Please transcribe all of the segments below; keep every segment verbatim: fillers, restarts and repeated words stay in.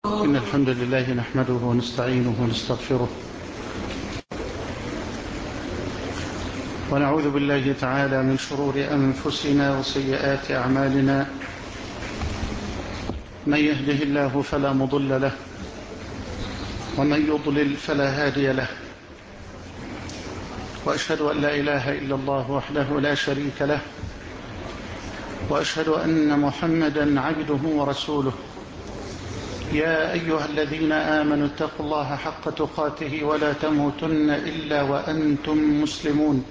إن الحمد لله نحمده ونستعينه ونستغفره ونعوذ بالله تعالى من شرور أنفسنا وسيئات أعمالنا. من يهده الله فلا مضل له ومن يضلل فلا هادي له، وأشهد أن لا إله إلا الله وحده لا شريك له، وأشهد أن محمدا عبده ورسوله. يا أيها الذين آمنوا اتقوا الله حق تقاته ولا تموتن إلا وأنتم مسلمون.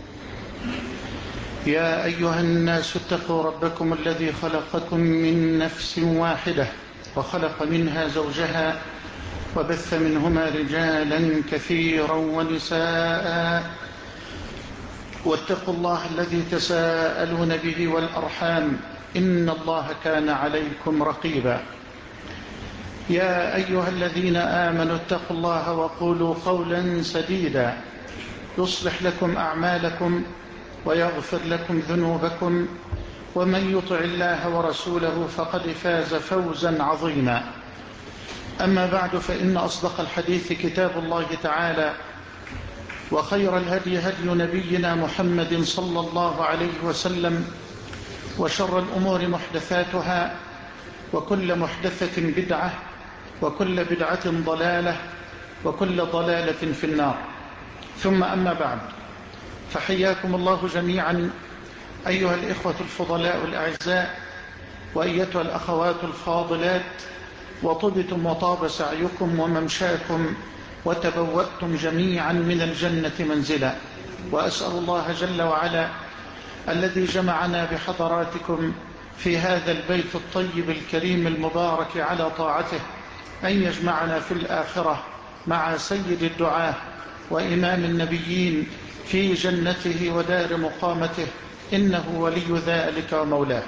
يا أيها الناس اتقوا ربكم الذي خلقكم من نفس واحدة وخلق منها زوجها وبث منهما رجالا كثيرا ونساء، واتقوا الله الذي تساءلون به والأرحام إن الله كان عليكم رقيبا. يا أيها الذين آمنوا اتقوا الله وقولوا قولا سديدا يصلح لكم أعمالكم ويغفر لكم ذنوبكم، ومن يطع الله ورسوله فقد فاز فوزا عظيما. أما بعد، فإن أصدق الحديث كتاب الله تعالى، وخير الهدي هدي نبينا محمد صلى الله عليه وسلم، وشر الأمور محدثاتها، وكل محدثة بدعة، وكل بدعة ضلالة، وكل ضلالة في النار. ثم أما بعد، فحياكم الله جميعا أيها الإخوة الفضلاء الأعزاء، وأيتها الأخوات الفاضلات، وطبتم وطاب سعيكم وممشاكم وتبوأتم جميعا من الجنة منزلا. وأسأل الله جل وعلا الذي جمعنا بحضراتكم في هذا البيت الطيب الكريم المبارك على طاعته أن يجمعنا في الآخرة مع سيد الدعاة وإمام النبيين في جنته ودار مقامته، إنه ولي ذلك ومولاه.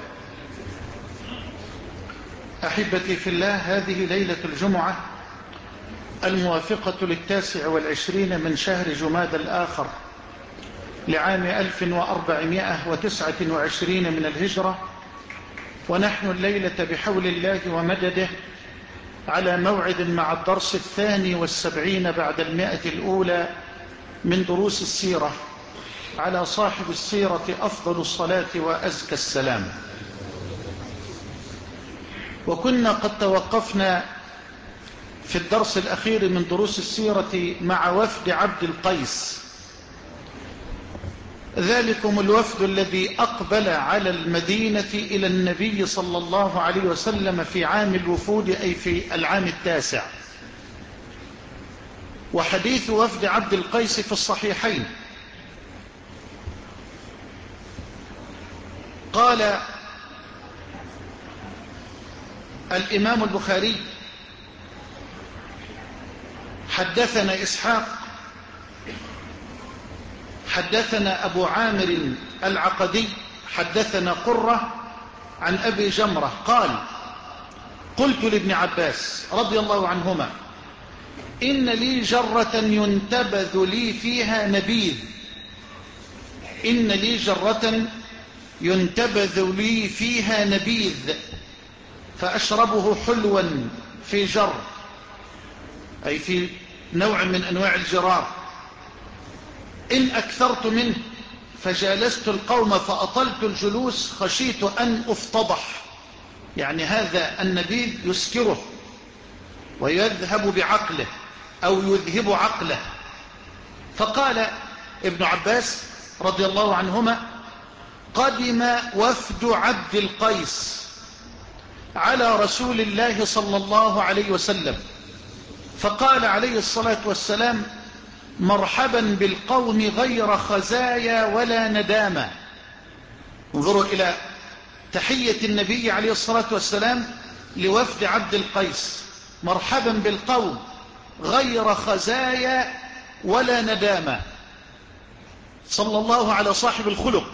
أحبتي في الله، هذه ليلة الجمعة الموافقة للتاسع والعشرين من شهر جماد الآخر لعام ألف وأربعمائة وتسعة وعشرين من الهجرة، ونحن الليلة بحول الله ومدده على موعد مع الدرس الثاني والسبعين بعد المئة الأولى من دروس السيرة على صاحب السيرة أفضل الصلاة وأزكى السلام. وكنا قد توقفنا في الدرس الأخير من دروس السيرة مع وفد عبد القيس، ذلكم الوفد الذي أقبل على المدينة إلى النبي صلى الله عليه وسلم في عام الوفود، أي في العام التاسع. وحديث وفد عبد القيس في الصحيحين. قال الإمام البخاري: حدثنا إسحاق حدثنا أبو عامر العقدي حدثنا قرة عن أبي جمرة قال: قلت لابن عباس رضي الله عنهما: إن لي جرة ينتبذ لي فيها نبيذ إن لي جرة ينتبذ لي فيها نبيذ فأشربه حلوا في جر، أي في نوع من أنواع الجرار. إن أكثرت منه فجالست القوم فأطلت الجلوس خشيت أن أفتضح، يعني هذا النبيذ يسكره ويذهب بعقله أو يذهب عقله. فقال ابن عباس رضي الله عنهما: قدم وفد عبد القيس على رسول الله صلى الله عليه وسلم، فقال عليه الصلاة والسلام: مرحبا بالقوم غير خزايا ولا ندامة. انظروا إلى تحية النبي عليه الصلاة والسلام لوفد عبد القيس: مرحبا بالقوم غير خزايا ولا ندامة. صلى الله على صاحب الخلق.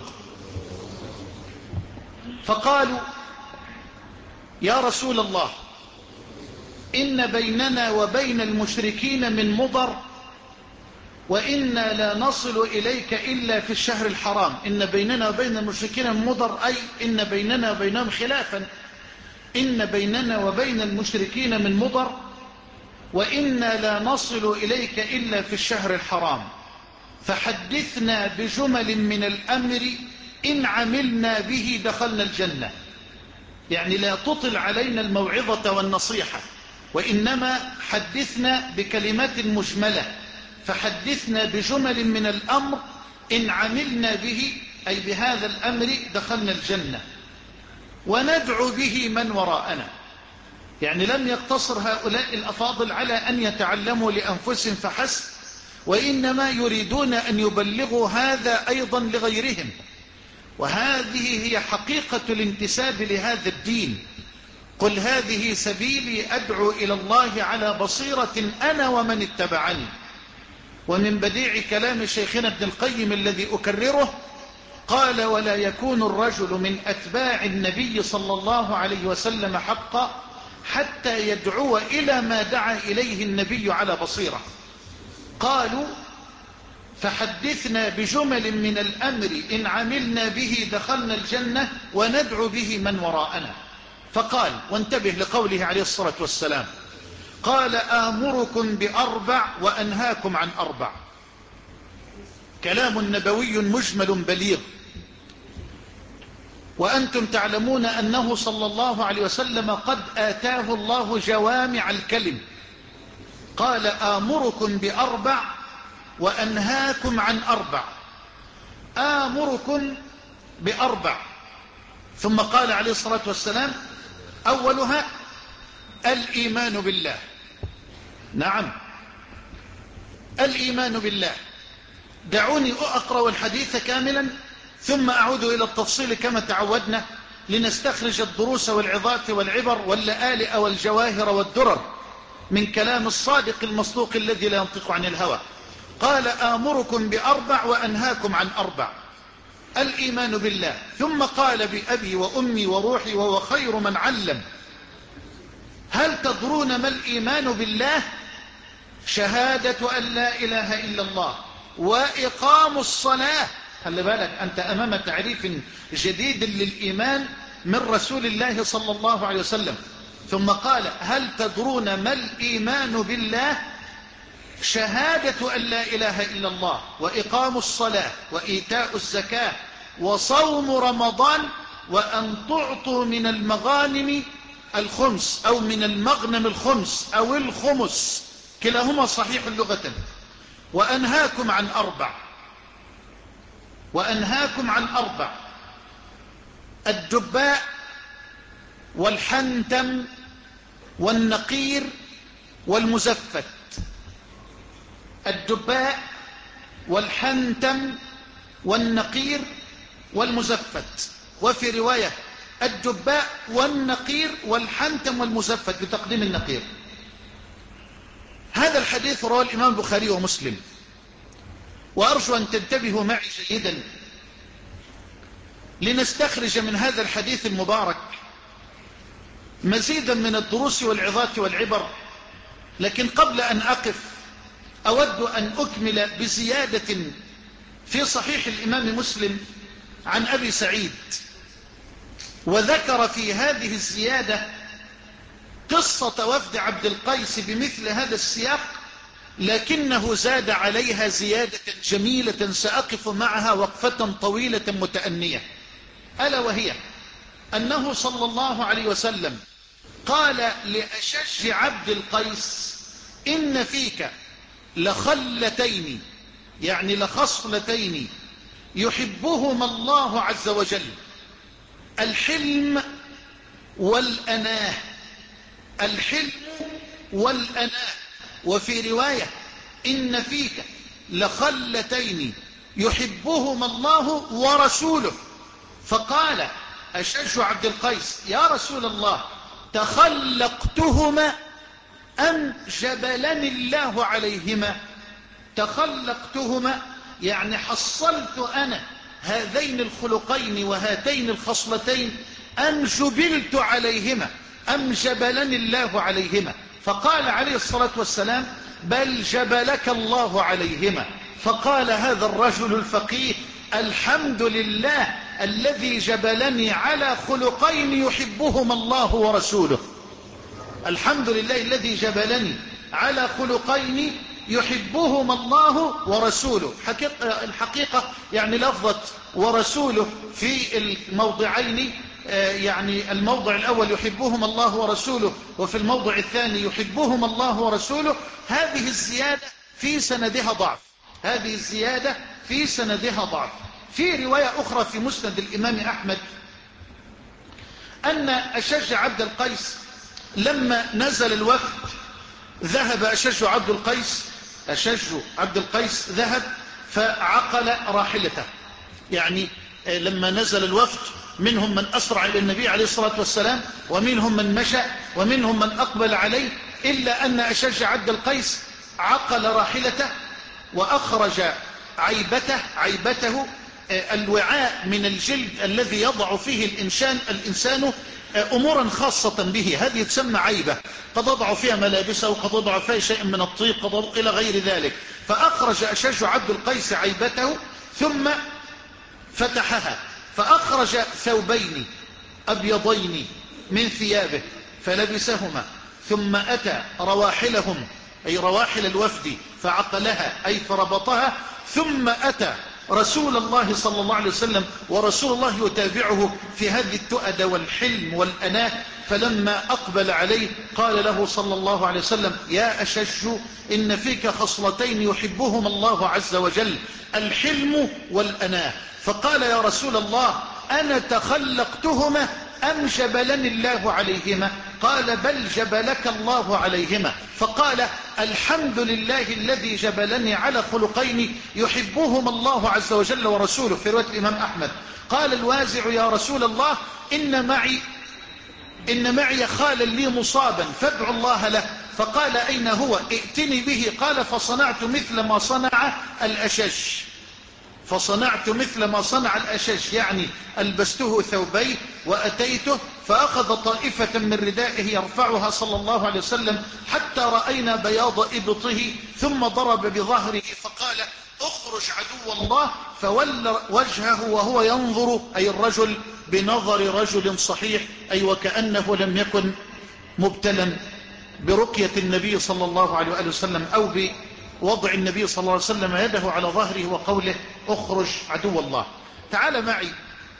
فقالوا: يا رسول الله، إن بيننا وبين المشركين من مضر، وإنا لا نصل إليك إلا في الشهر الحرام. إن بيننا وبين المشركين من مضر، أي إن بيننا وبينهم خلافا. إن بيننا وبين المشركين من مضر وإنا لا نصل إليك إلا في الشهر الحرام، فحدثنا بجمل من الأمر إن عملنا به دخلنا الجنة. يعني لا تطل علينا الموعظة والنصيحة، وإنما حدثنا بكلمات مجملة، فحدثنا بجمل من الأمر إن عملنا به أي بهذا الأمر دخلنا الجنة، وندعو به من وراءنا. يعني لم يقتصر هؤلاء الأفاضل على أن يتعلموا لأنفسهم فحسب، وإنما يريدون أن يبلغوا هذا أيضا لغيرهم. وهذه هي حقيقة الانتساب لهذا الدين. قل هذه سبيلي أدعو إلى الله على بصيرة أنا ومن اتبعني. ومن بديع كلام شيخنا ابن القيم الذي أكرره قال: ولا يكون الرجل من أتباع النبي صلى الله عليه وسلم حقا حتى يدعو إلى ما دعا إليه النبي على بصيرة. قالوا: فحدثنا بجمل من الأمر إن عملنا به دخلنا الجنة وندعو به من وراءنا. فقال، وانتبه لقوله عليه الصلاة والسلام، قال: آمركم بأربع وأنهاكم عن أربع. كلام نبوي مجمل بليغ، وأنتم تعلمون أنه صلى الله عليه وسلم قد آتاه الله جوامع الكلم. قال: آمركم بأربع وأنهاكم عن أربع. آمركم بأربع، ثم قال عليه الصلاة والسلام: أولها الإيمان بالله. نعم، الإيمان بالله. دعوني أقرأ الحديث كاملا ثم أعود إلى التفصيل كما تعودنا، لنستخرج الدروس والعظات والعبر واللآلئ والجواهر والدرر من كلام الصادق المصدوق الذي لا ينطق عن الهوى. قال: آمركم بأربع وأنهاكم عن أربع. الإيمان بالله، ثم قال: بأبي وأمي وروحي وهو خير من علم. هل تدرون ما الإيمان بالله؟ شهادة أن لا إله إلا الله وإقام الصلاة. خلي بالك، أنت أمام تعريف جديد للإيمان من رسول الله صلى الله عليه وسلم. ثم قال: هل تدرون ما الإيمان بالله؟ شهادة أن لا إله إلا الله وإقام الصلاة وإيتاء الزكاة وصوم رمضان وأن تعطوا من المغانم الخمس أو من المغنم الخمس أو الخمس، كلاهما صحيح لغة. وأنهاكم عن أربع. وأنهاكم عن أربع: الدباء والحنتم والنقير والمزفت. الدباء والحنتم والنقير والمزفت، وفي رواية الدباء والنقير والحنتم والمزفت بتقديم النقير. هذا الحديث رواه الإمام البخاري ومسلم، وأرجو أن تنتبهوا معي جيدا لنستخرج من هذا الحديث المبارك مزيدا من الدروس والعظات والعبر. لكن قبل أن أقف أود أن أكمل بزيادة في صحيح الإمام مسلم عن أبي سعيد، وذكر في هذه الزيادة قصة وفد عبد القيس بمثل هذا السياق، لكنه زاد عليها زيادة جميلة سأقف معها وقفة طويلة متأنية، ألا وهي أنه صلى الله عليه وسلم قال لأشج عبد القيس: إن فيك لخلتين، يعني لخصلتين يحبهما الله عز وجل، الحلم والأناه. الحلم والأناه. وفي رواية: إن فيك لخلتين يحبهما الله ورسوله. فقال أشج عبد القيس: يا رسول الله، تخلقتهما أم جبلني الله عليهما؟ تخلقتهما يعني حصلت أنا هذين الخلقين وهاتين الخصلتين، أم جبلت عليهما أم جبلني الله عليهما؟ فقال عليه الصلاة والسلام: بل جبلك الله عليهما. فقال هذا الرجل الفقيه: الحمد لله الذي جبلني على خلقين يحبهما الله ورسوله. الحمد لله الذي جبلني على خلقين يحبهما الله ورسوله. حقيقة الحقيقة يعني لفظة ورسوله في الموضعين، يعني الموضع الأول يحبهما الله ورسوله، وفي الموضع الثاني يحبهما الله ورسوله، هذه الزيادة في سندها ضعف، هذه الزيادة في سندها ضعف. في رواية أخرى في مسند الإمام أحمد أن أشج عبد القيس لما نزل الوفد ذهب أشج عبد القيس أشج عبد القيس ذهب فعقل راحلته. يعني لما نزل الوفد منهم من أسرع إلى النبي عليه الصلاة والسلام، ومنهم من مشى، ومنهم من أقبل عليه، إلا أن أشج عبد القيس عقل راحلته وأخرج عيبته عيبته الوعاء من الجلد الذي يضع فيه الإنسان الإنسان أمورا خاصة به، هذه تسمى عيبة، قد يضع فيها ملابسه، وقد يضع فيها شيء من الطيب، قد إلى غير ذلك. فأخرج أشج عبد القيس عيبته ثم فتحها، فأخرج ثوبين أبيضين من ثيابه فلبسهما، ثم أتى رواحلهم أي رواحل الوفد فعقلها أي فربطها، ثم أتى رسول الله صلى الله عليه وسلم، ورسول الله يتابعه في هذه التؤدة والحلم والأناة. فلما أقبل عليه قال له صلى الله عليه وسلم: يا أشج، إن فيك خصلتين يحبهما الله عز وجل، الحلم والأناة. فقال: يا رسول الله، أنا تخلقتهما أم جبلني الله عليهما؟ قال: بل جبلك الله عليهما. فقال: الحمد لله الذي جبلني على خلقين يحبهما الله عز وجل ورسوله، في رواية الإمام أحمد. قال الوازع: يا رسول الله، إن معي إن معي خالا لي مصابا فادعوا الله له. فقال: أين هو؟ ائتني به. قال: فصنعت مثل ما صنع الأشج فصنعت مثل ما صنع الأشج يعني ألبسته ثوبيه وأتيته، فأخذ طائفة من ردائه يرفعها صلى الله عليه وسلم حتى رأينا بياض إبطه، ثم ضرب بظهره فقال: اخرج عدو الله، فولى وجهه وهو ينظر، أي الرجل، بنظر رجل صحيح، أي وكأنه لم يكن مبتلا برقية النبي صلى الله عليه وآله وسلم، أو بوضع النبي صلى الله عليه وسلم يده على ظهره وقوله: اخرج عدو الله. تعال معي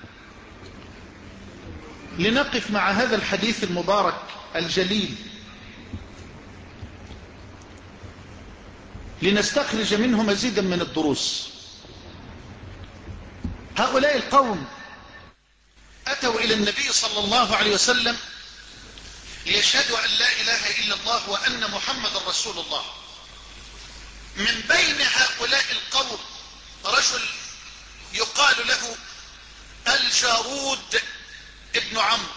لنقف مع هذا الحديث المبارك الجليل، لنستخرج منه مزيدا من الدروس. هؤلاء القوم أتوا إلى النبي صلى الله عليه وسلم ليشهدوا أن لا إله إلا الله وأن محمد رسول الله. من بين هؤلاء القوم رجل يقال له الجارود ابن عمرو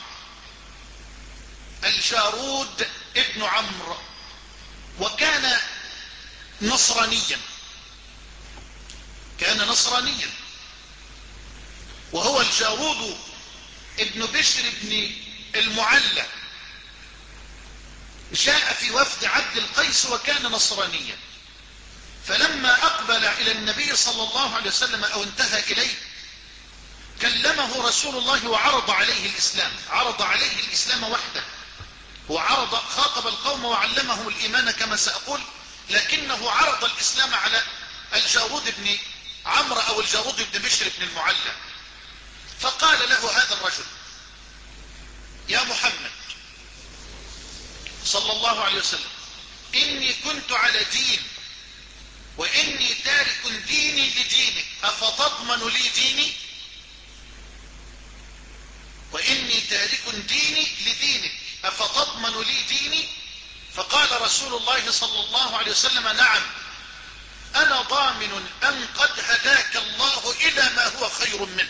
الجارود ابن عمرو وكان نصرانيا كان نصرانيا وهو الجارود ابن بشر بن المعلى، جاء في وفد عبد القيس وكان نصرانيا. فلما أقبل إلى النبي صلى الله عليه وسلم أو انتهى إليه، كلمه رسول الله وعرض عليه الإسلام عرض عليه الإسلام وحده. هو عرض خاطب القوم وعلمهم الإيمان كما سأقول، لكنه عرض الإسلام على الجارود بن عمرو أو الجارود بن بشر بن المعلى. فقال له هذا الرجل: يا محمد صلى الله عليه وسلم، إني كنت على دين، وإني تارك ديني لدينك، أفتضمن لي ديني؟ وإني تارك ديني لدينك أفتضمن لي ديني؟ فقال رسول الله صلى الله عليه وسلم: نعم، أنا ضامن أن قد هداك الله إلى ما هو خير منه.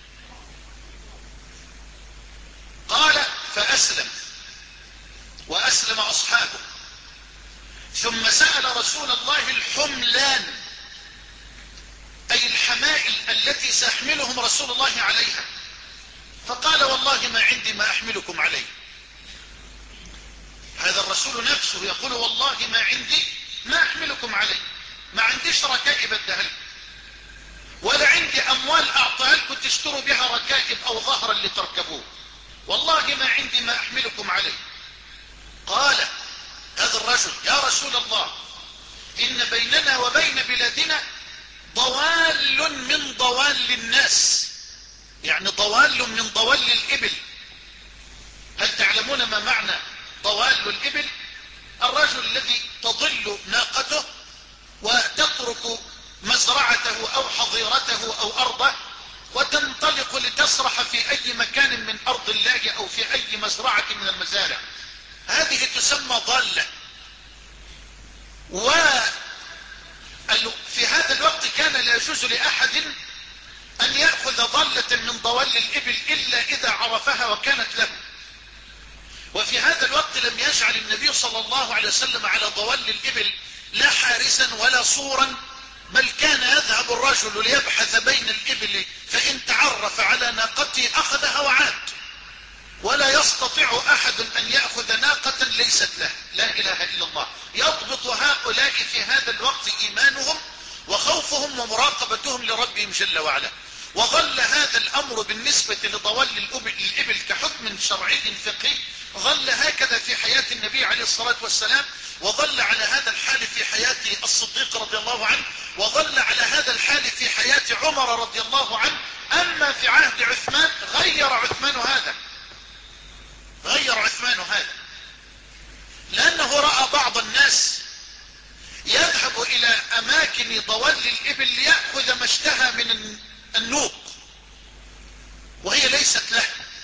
قال: فأسلم وأسلم أصحابه. ثم سأل رسول الله الحملان، أي الحمائل التي سيحملهم رسول الله عليها. فقال: والله ما عندي ما أحملكم عليه. هذا الرسول نفسه يقول: والله ما عندي ما أحملكم عليه، ما عنديش ركائب اديها لكم، ولا عندي أموال أعطيها لكم تشتروا بها ركائب أو ظهرا لتركبوه، والله ما عندي ما أحملكم عليه. قال: هذا الرجل: يا رسول الله، إن بيننا وبين بلادنا ضوال من ضوال الناس، يعني ضوال من ضوال الإبل. هل تعلمون ما معنى ضوال الإبل؟ الرجل الذي تضل ناقته وتترك مزرعته أو حظيرته أو أرضه وتنطلق لتسرح في أي مكان من أرض الله أو في أي مزرعة من المزارع، هذه تسمى ضالة. وفي هذا الوقت كان لا يجوز لأحد أن يأخذ ضالة من ضوال الإبل إلا إذا عرفها وكانت له. وفي هذا الوقت لم يجعل النبي صلى الله عليه وسلم على ضوال الإبل لا حارسا ولا صورا، بل كان يذهب الرجل ليبحث بين الإبل، فإن تعرف على ناقته أخذها وعاد، ولا يستطيع أحد أن يأخذ ناقة ليست له. لا إله إلا الله. يضبط هؤلاء في هذا الوقت إيمانهم وخوفهم ومراقبتهم لربهم جل وعلا. وظل هذا الأمر بالنسبة لضوال الإبل كحكم شرعي فقهي ظل هكذا في حياة النبي عليه الصلاة والسلام، وظل على هذا الحال في حياة الصديق رضي الله عنه، وظل على هذا الحال في حياة عمر رضي الله عنه. أما في عهد عثمان غير عثمان هذا غير عثمان هذا لأنه رأى بعض الناس يذهب إلى أماكن ضوال الإبل ليأخذ ما اشتهى من النوق وهي ليست له،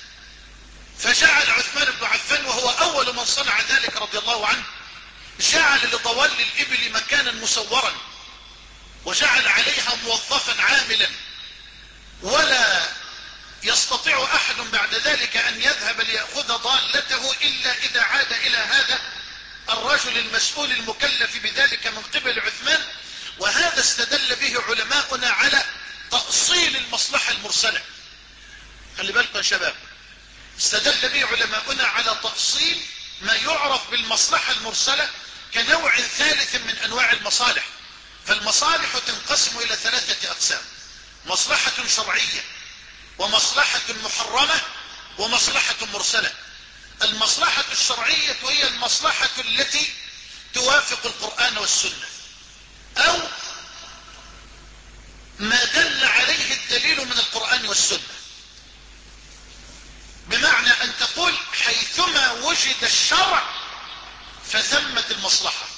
فجعل عثمان بن عفان وهو أول من صنع ذلك رضي الله عنه، جعل لضوال الإبل مكانا مسورا وجعل عليها موظفا عاملا، ولا يستطيع أحد بعد ذلك أن يذهب ليأخذ ضالته إلا إذا عاد إلى هذا الرجل المسؤول المكلف بذلك من قبل عثمان. وهذا استدل به علماؤنا على تأصيل المصلحة المرسلة. خلي بالكم يا شباب، استدل به علماؤنا على تأصيل ما يعرف بالمصلحة المرسلة كنوع ثالث من أنواع المصالح. فالمصالح تنقسم إلى ثلاثة أقسام: مصلحة شرعية، ومصلحة محرمة، ومصلحة مرسلة. المصلحة الشرعية هي المصلحة التي توافق القرآن والسنة، أو ما دل عليه الدليل من القرآن والسنة، بمعنى أن تقول حيثما وجد الشرع فثمة المصلحة،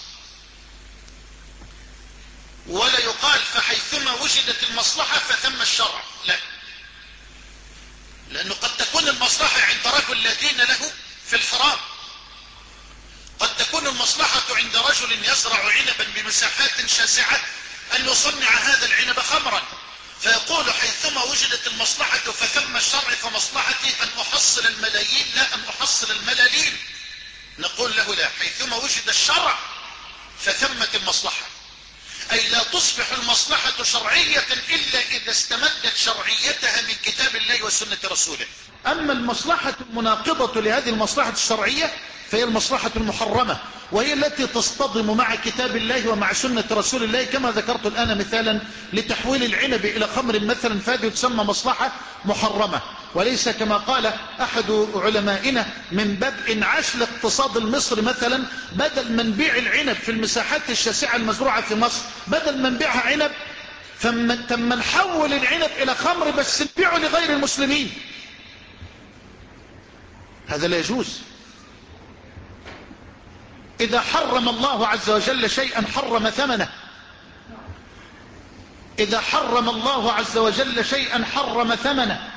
ولا يقال فحيثما وجدت المصلحة فثم الشرع، لا، لأنه قد تكون المصلحة عند رجل لا دين له في الحرام، قد تكون المصلحة عند رجل يزرع عنبا بمساحات شاسعة أن يصنع هذا العنب خمرا، فيقول حيثما وجدت المصلحة فثم الشرع، فمصلحتي أن أحصل الملايين لا أن أحصل الملالين. نقول له لا، حيثما وجد الشرع فثمت المصلحة، أي لا تصبح المصلحة شرعية إلا إذا استمدت شرعيتها من كتاب الله وسنة رسوله. أما المصلحة المناقضة لهذه المصلحة الشرعية فهي المصلحة المحرمة، وهي التي تصطدم مع كتاب الله ومع سنة رسول الله، كما ذكرت الآن مثالا لتحويل العنب إلى خمر مثلا، فهذه تسمى مصلحة محرمة، وليس كما قال أحد علمائنا من باب انعاش الاقتصاد المصري مثلا، بدل من بيع العنب في المساحات الشاسعة المزروعة في مصر، بدل من بيعها عنب ثم نحول العنب إلى خمر بس نبيعه لغير المسلمين. هذا لا يجوز. إذا حرم الله عز وجل شيئا حرم ثمنه، إذا حرم الله عز وجل شيئا حرم ثمنه.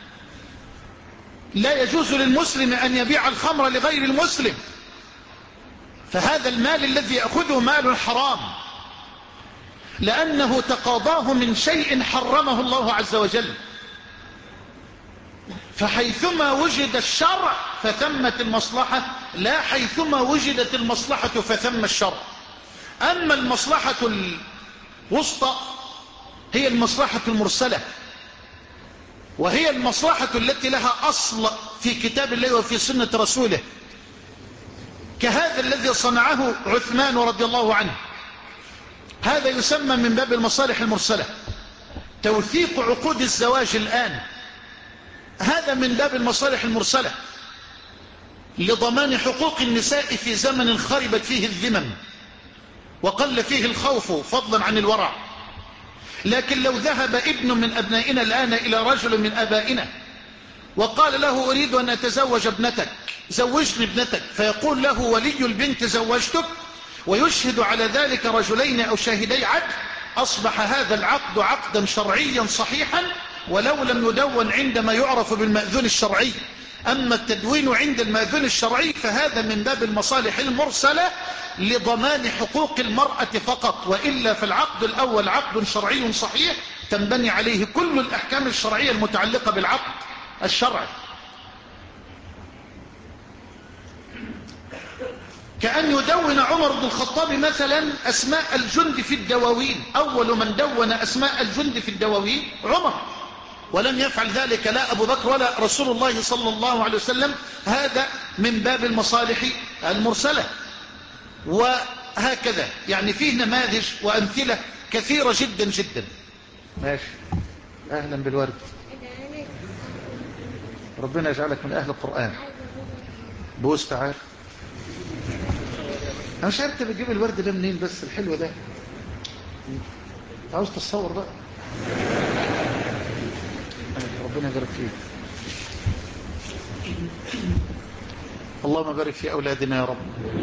لا يجوز للمسلم أن يبيع الخمر لغير المسلم، فهذا المال الذي يأخذه مال حرام، لأنه تقاضاه من شيء حرمه الله عز وجل. فحيثما وجد الشرع فثمت المصلحة، لا حيثما وجدت المصلحة فثم الشرع. أما المصلحة الوسطى هي المصلحة المرسلة، وهي المصلحة التي لها أصل في كتاب الله وفي سنة رسوله، كهذا الذي صنعه عثمان رضي الله عنه. هذا يسمى من باب المصالح المرسلة. توثيق عقود الزواج الآن هذا من باب المصالح المرسلة. لضمان حقوق النساء في زمن خربت فيه الذمم وقل فيه الخوف فضلا عن الورع. لكن لو ذهب ابن من أبنائنا الآن إلى رجل من أبائنا وقال له أريد أن أتزوج ابنتك، زوجني ابنتك، فيقول له ولي البنت زوجتك ويشهد على ذلك رجلين أو شاهدي عدل، أصبح هذا العقد عقدا شرعيا صحيحا ولو لم يدون عندما يعرف بالمأذون الشرعي. أما التدوين عند المأذون الشرعي فهذا من باب المصالح المرسلة لضمان حقوق المرأة فقط، وإلا فالعقد الأول عقد شرعي صحيح تنبني عليه كل الأحكام الشرعية المتعلقة بالعقد الشرعي. كأن يدون عمر بن الخطاب مثلا أسماء الجند في الدواوين، أول من دون أسماء الجند في الدواوين عمر، ولم يفعل ذلك لا أبو بكر ولا رسول الله صلى الله عليه وسلم. هذا من باب المصالح المرسلة. وهكذا يعني فيه نماذج وأمثلة كثيرة جدا جدا. ماشي، أهلا بالورد، ربنا يجعلك من أهل القرآن. بوس تعال، أنا مش عارف بتجيب الورد ده منين بس الحلو ده، عاوز تتصور بقى. ربنا يبارك فيك، اللهم بارك في أولادنا يا رب.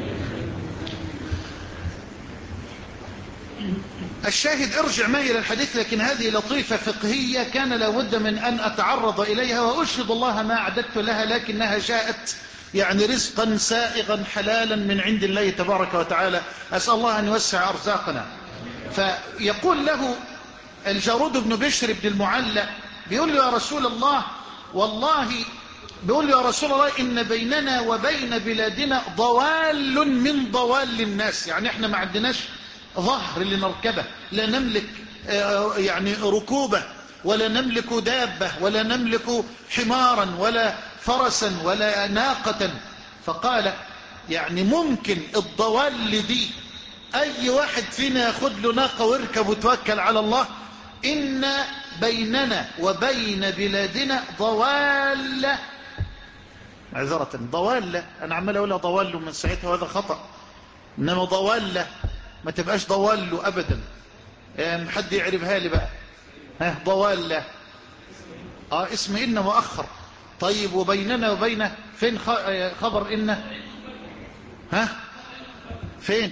الشاهد ارجع معي إلى الحديث، لكن هذه لطيفة فقهية كان لابد من أن أتعرض إليها، وأشهد الله ما أعددت لها، لكنها جاءت يعني رزقا سائغا حلالا من عند الله تبارك وتعالى. أسأل الله أن يوسع أرزاقنا. فيقول له الجارود بن بشر بن المعلى، بيقول له يا رسول الله، والله بيقول له يا رسول الله إن بيننا وبين بلادنا ضوال من ضوال الناس، يعني احنا ما عندناش ظهر لنركبه، لا نملك يعني ركوبة ولا نملك دابة ولا نملك حمارا ولا فرسا ولا ناقة. فقال يعني ممكن الضوال دي أي واحد فينا ياخد له ناقة ويركب وتوكل على الله؟ إن بيننا وبين بلادنا ضوال، معذرة ضوال، أنا عمال أقولها ضوال من ساعتها وهذا خطأ، إنما ضوال ما تبقاش ضوال أبدا. يعني حد يعرفها لي بقى، ها ضوال آه اسم إن مؤخر. طيب وبيننا وبينه فين خبر إن؟ ها فين؟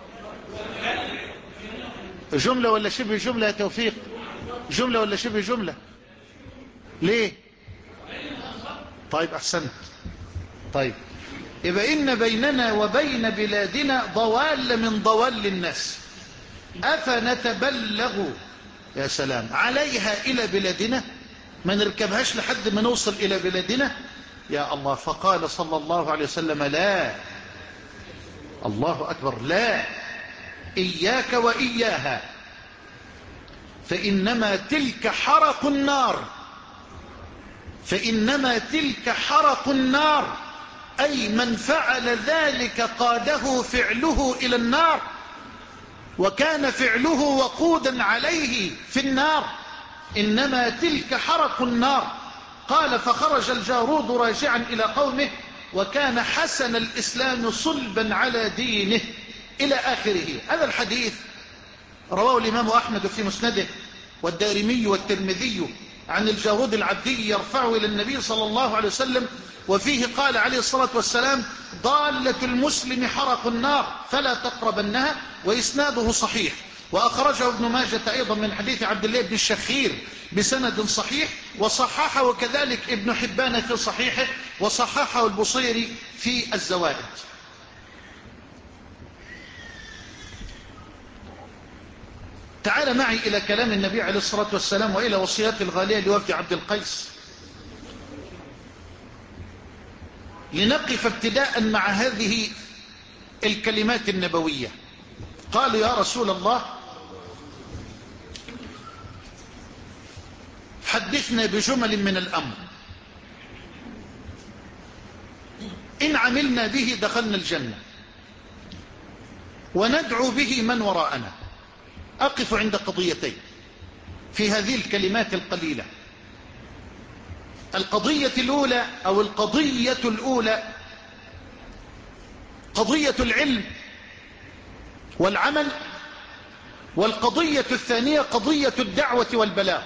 جملة ولا شبه جملة يا توفيق؟ جملة ولا شبه جملة؟ ليه؟ طيب أحسنت. طيب يبقى إن بيننا وبين بلادنا ضوال من ضوال الناس، أفنتبلغ يا سلام عليها إلى بلادنا، ما نركبهاش لحد ما نوصل إلى بلادنا؟ يا الله. فقال صلى الله عليه وسلم لا، الله أكبر، لا، إياك وإياها، فإنما تلك حرق النار، فإنما تلك حرق النار، أي من فعل ذلك قاده فعله إلى النار، وكان فعله وقودا عليه في النار، إنما تلك حرق النار. قال فخرج الجارود راجعا إلى قومه وكان حسن الإسلام صلبا على دينه إلى آخره. هذا الحديث رواه الإمام أحمد في مسنده والدارمي والترمذي عن الجارود العبدي يرفعه إلى النبي صلى الله عليه وسلم، وفيه قال عليه الصلاة والسلام ضالة المسلم حرق النار فلا تقربنها، وإسناده صحيح. وأخرجه ابن ماجة أيضا من حديث عبد الله بن الشخير بسند صحيح، وصححه وكذلك ابن حبان في صحيحه، وصححه البصيري في الزوائد. تعال معي إلى كلام النبي عليه الصلاة والسلام وإلى وصيات الغالية لوفد عبد القيس، لنقف ابتداء مع هذه الكلمات النبوية. قال يا رسول الله حدثنا بجمل من الأمر، إن عملنا به دخلنا الجنة وندعو به من وراءنا. أقف عند قضيتين في هذه الكلمات القليلة. القضية الأولى أو القضية الأولى قضية العلم والعمل، والقضية الثانية قضية الدعوة والبلاغ.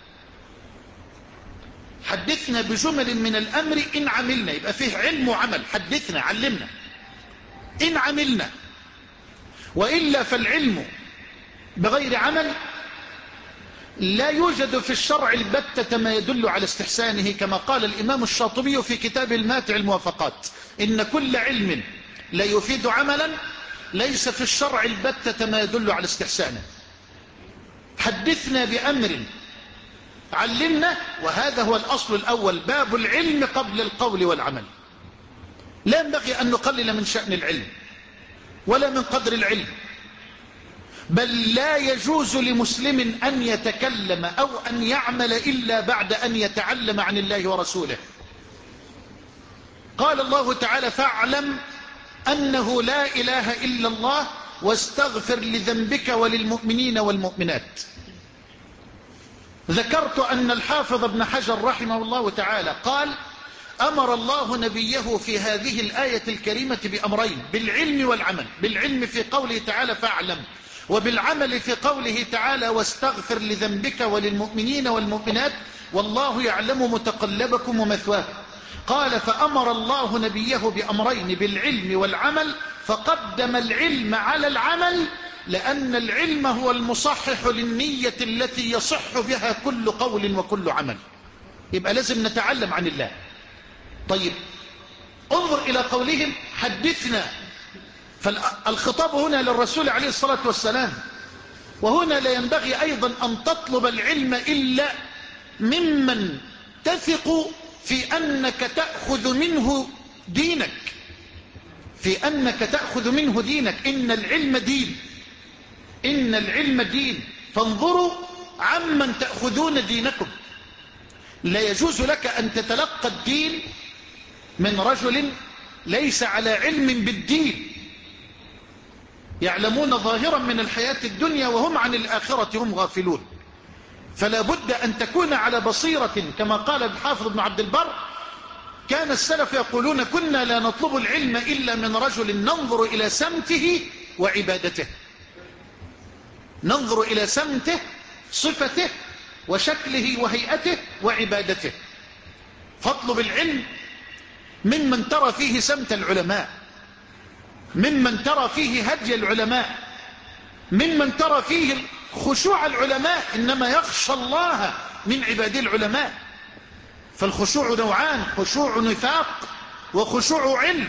حدثنا بجمل من الأمر إن عملنا، يبقى فيه علم وعمل. حدثنا، علمنا إن عملنا، وإلا فالعلم بغير عمل لا يوجد في الشرع البتة ما يدل على استحسانه، كما قال الإمام الشاطبي في كتاب الماتع الموافقات: إن كل علم لا يفيد عملا ليس في الشرع البتة ما يدل على استحسانه. حدثنا بأمر علمنا، وهذا هو الأصل الأول، باب العلم قبل القول والعمل. لا ينبغي أن نقلل من شأن العلم ولا من قدر العلم، بل لا يجوز لمسلم أن يتكلم أو أن يعمل إلا بعد أن يتعلم عن الله ورسوله. قال الله تعالى: فاعلم أنه لا إله إلا الله واستغفر لذنبك وللمؤمنين والمؤمنات. ذكرت أن الحافظ ابن حجر رحمه الله تعالى قال: أمر الله نبيه في هذه الآية الكريمة بأمرين: بالعلم والعمل. بالعلم في قوله تعالى فاعلم، وبالعمل في قوله تعالى واستغفر لذنبك وللمؤمنين والمؤمنات والله يعلم متقلبكم ومثواكم. قال: فأمر الله نبيه بأمرين بالعلم والعمل، فقدم العلم على العمل، لأن العلم هو المصحح للنية التي يصح بها كل قول وكل عمل. يبقى لازم نتعلم عن الله. طيب، انظر إلى قولهم حدثنا، فالخطاب هنا للرسول عليه الصلاة والسلام. وهنا لا ينبغي أيضا أن تطلب العلم إلا ممن تثق في أنك تأخذ منه دينك، في أنك تأخذ منه دينك. إن العلم دين، إن العلم دين، فانظروا عمن تأخذون دينكم. لا يجوز لك أن تتلقى الدين من رجل ليس على علم بالدين، يعلمون ظاهرا من الحياة الدنيا وهم عن الآخرة هم غافلون. فلا بد أن تكون على بصيرة، كما قال الحافظ ابن عبد البر: كان السلف يقولون كنا لا نطلب العلم إلا من رجل ننظر إلى سمته وعبادته. ننظر إلى سمته، صفته وشكله وهيئته وعبادته. فاطلب العلم ممن ترى فيه سمت العلماء، ممن ترى فيه هدي العلماء، ممن ترى فيه خشوع العلماء. إنما يخشى الله من عباد العلماء. فالخشوع نوعان: خشوع نفاق وخشوع علم.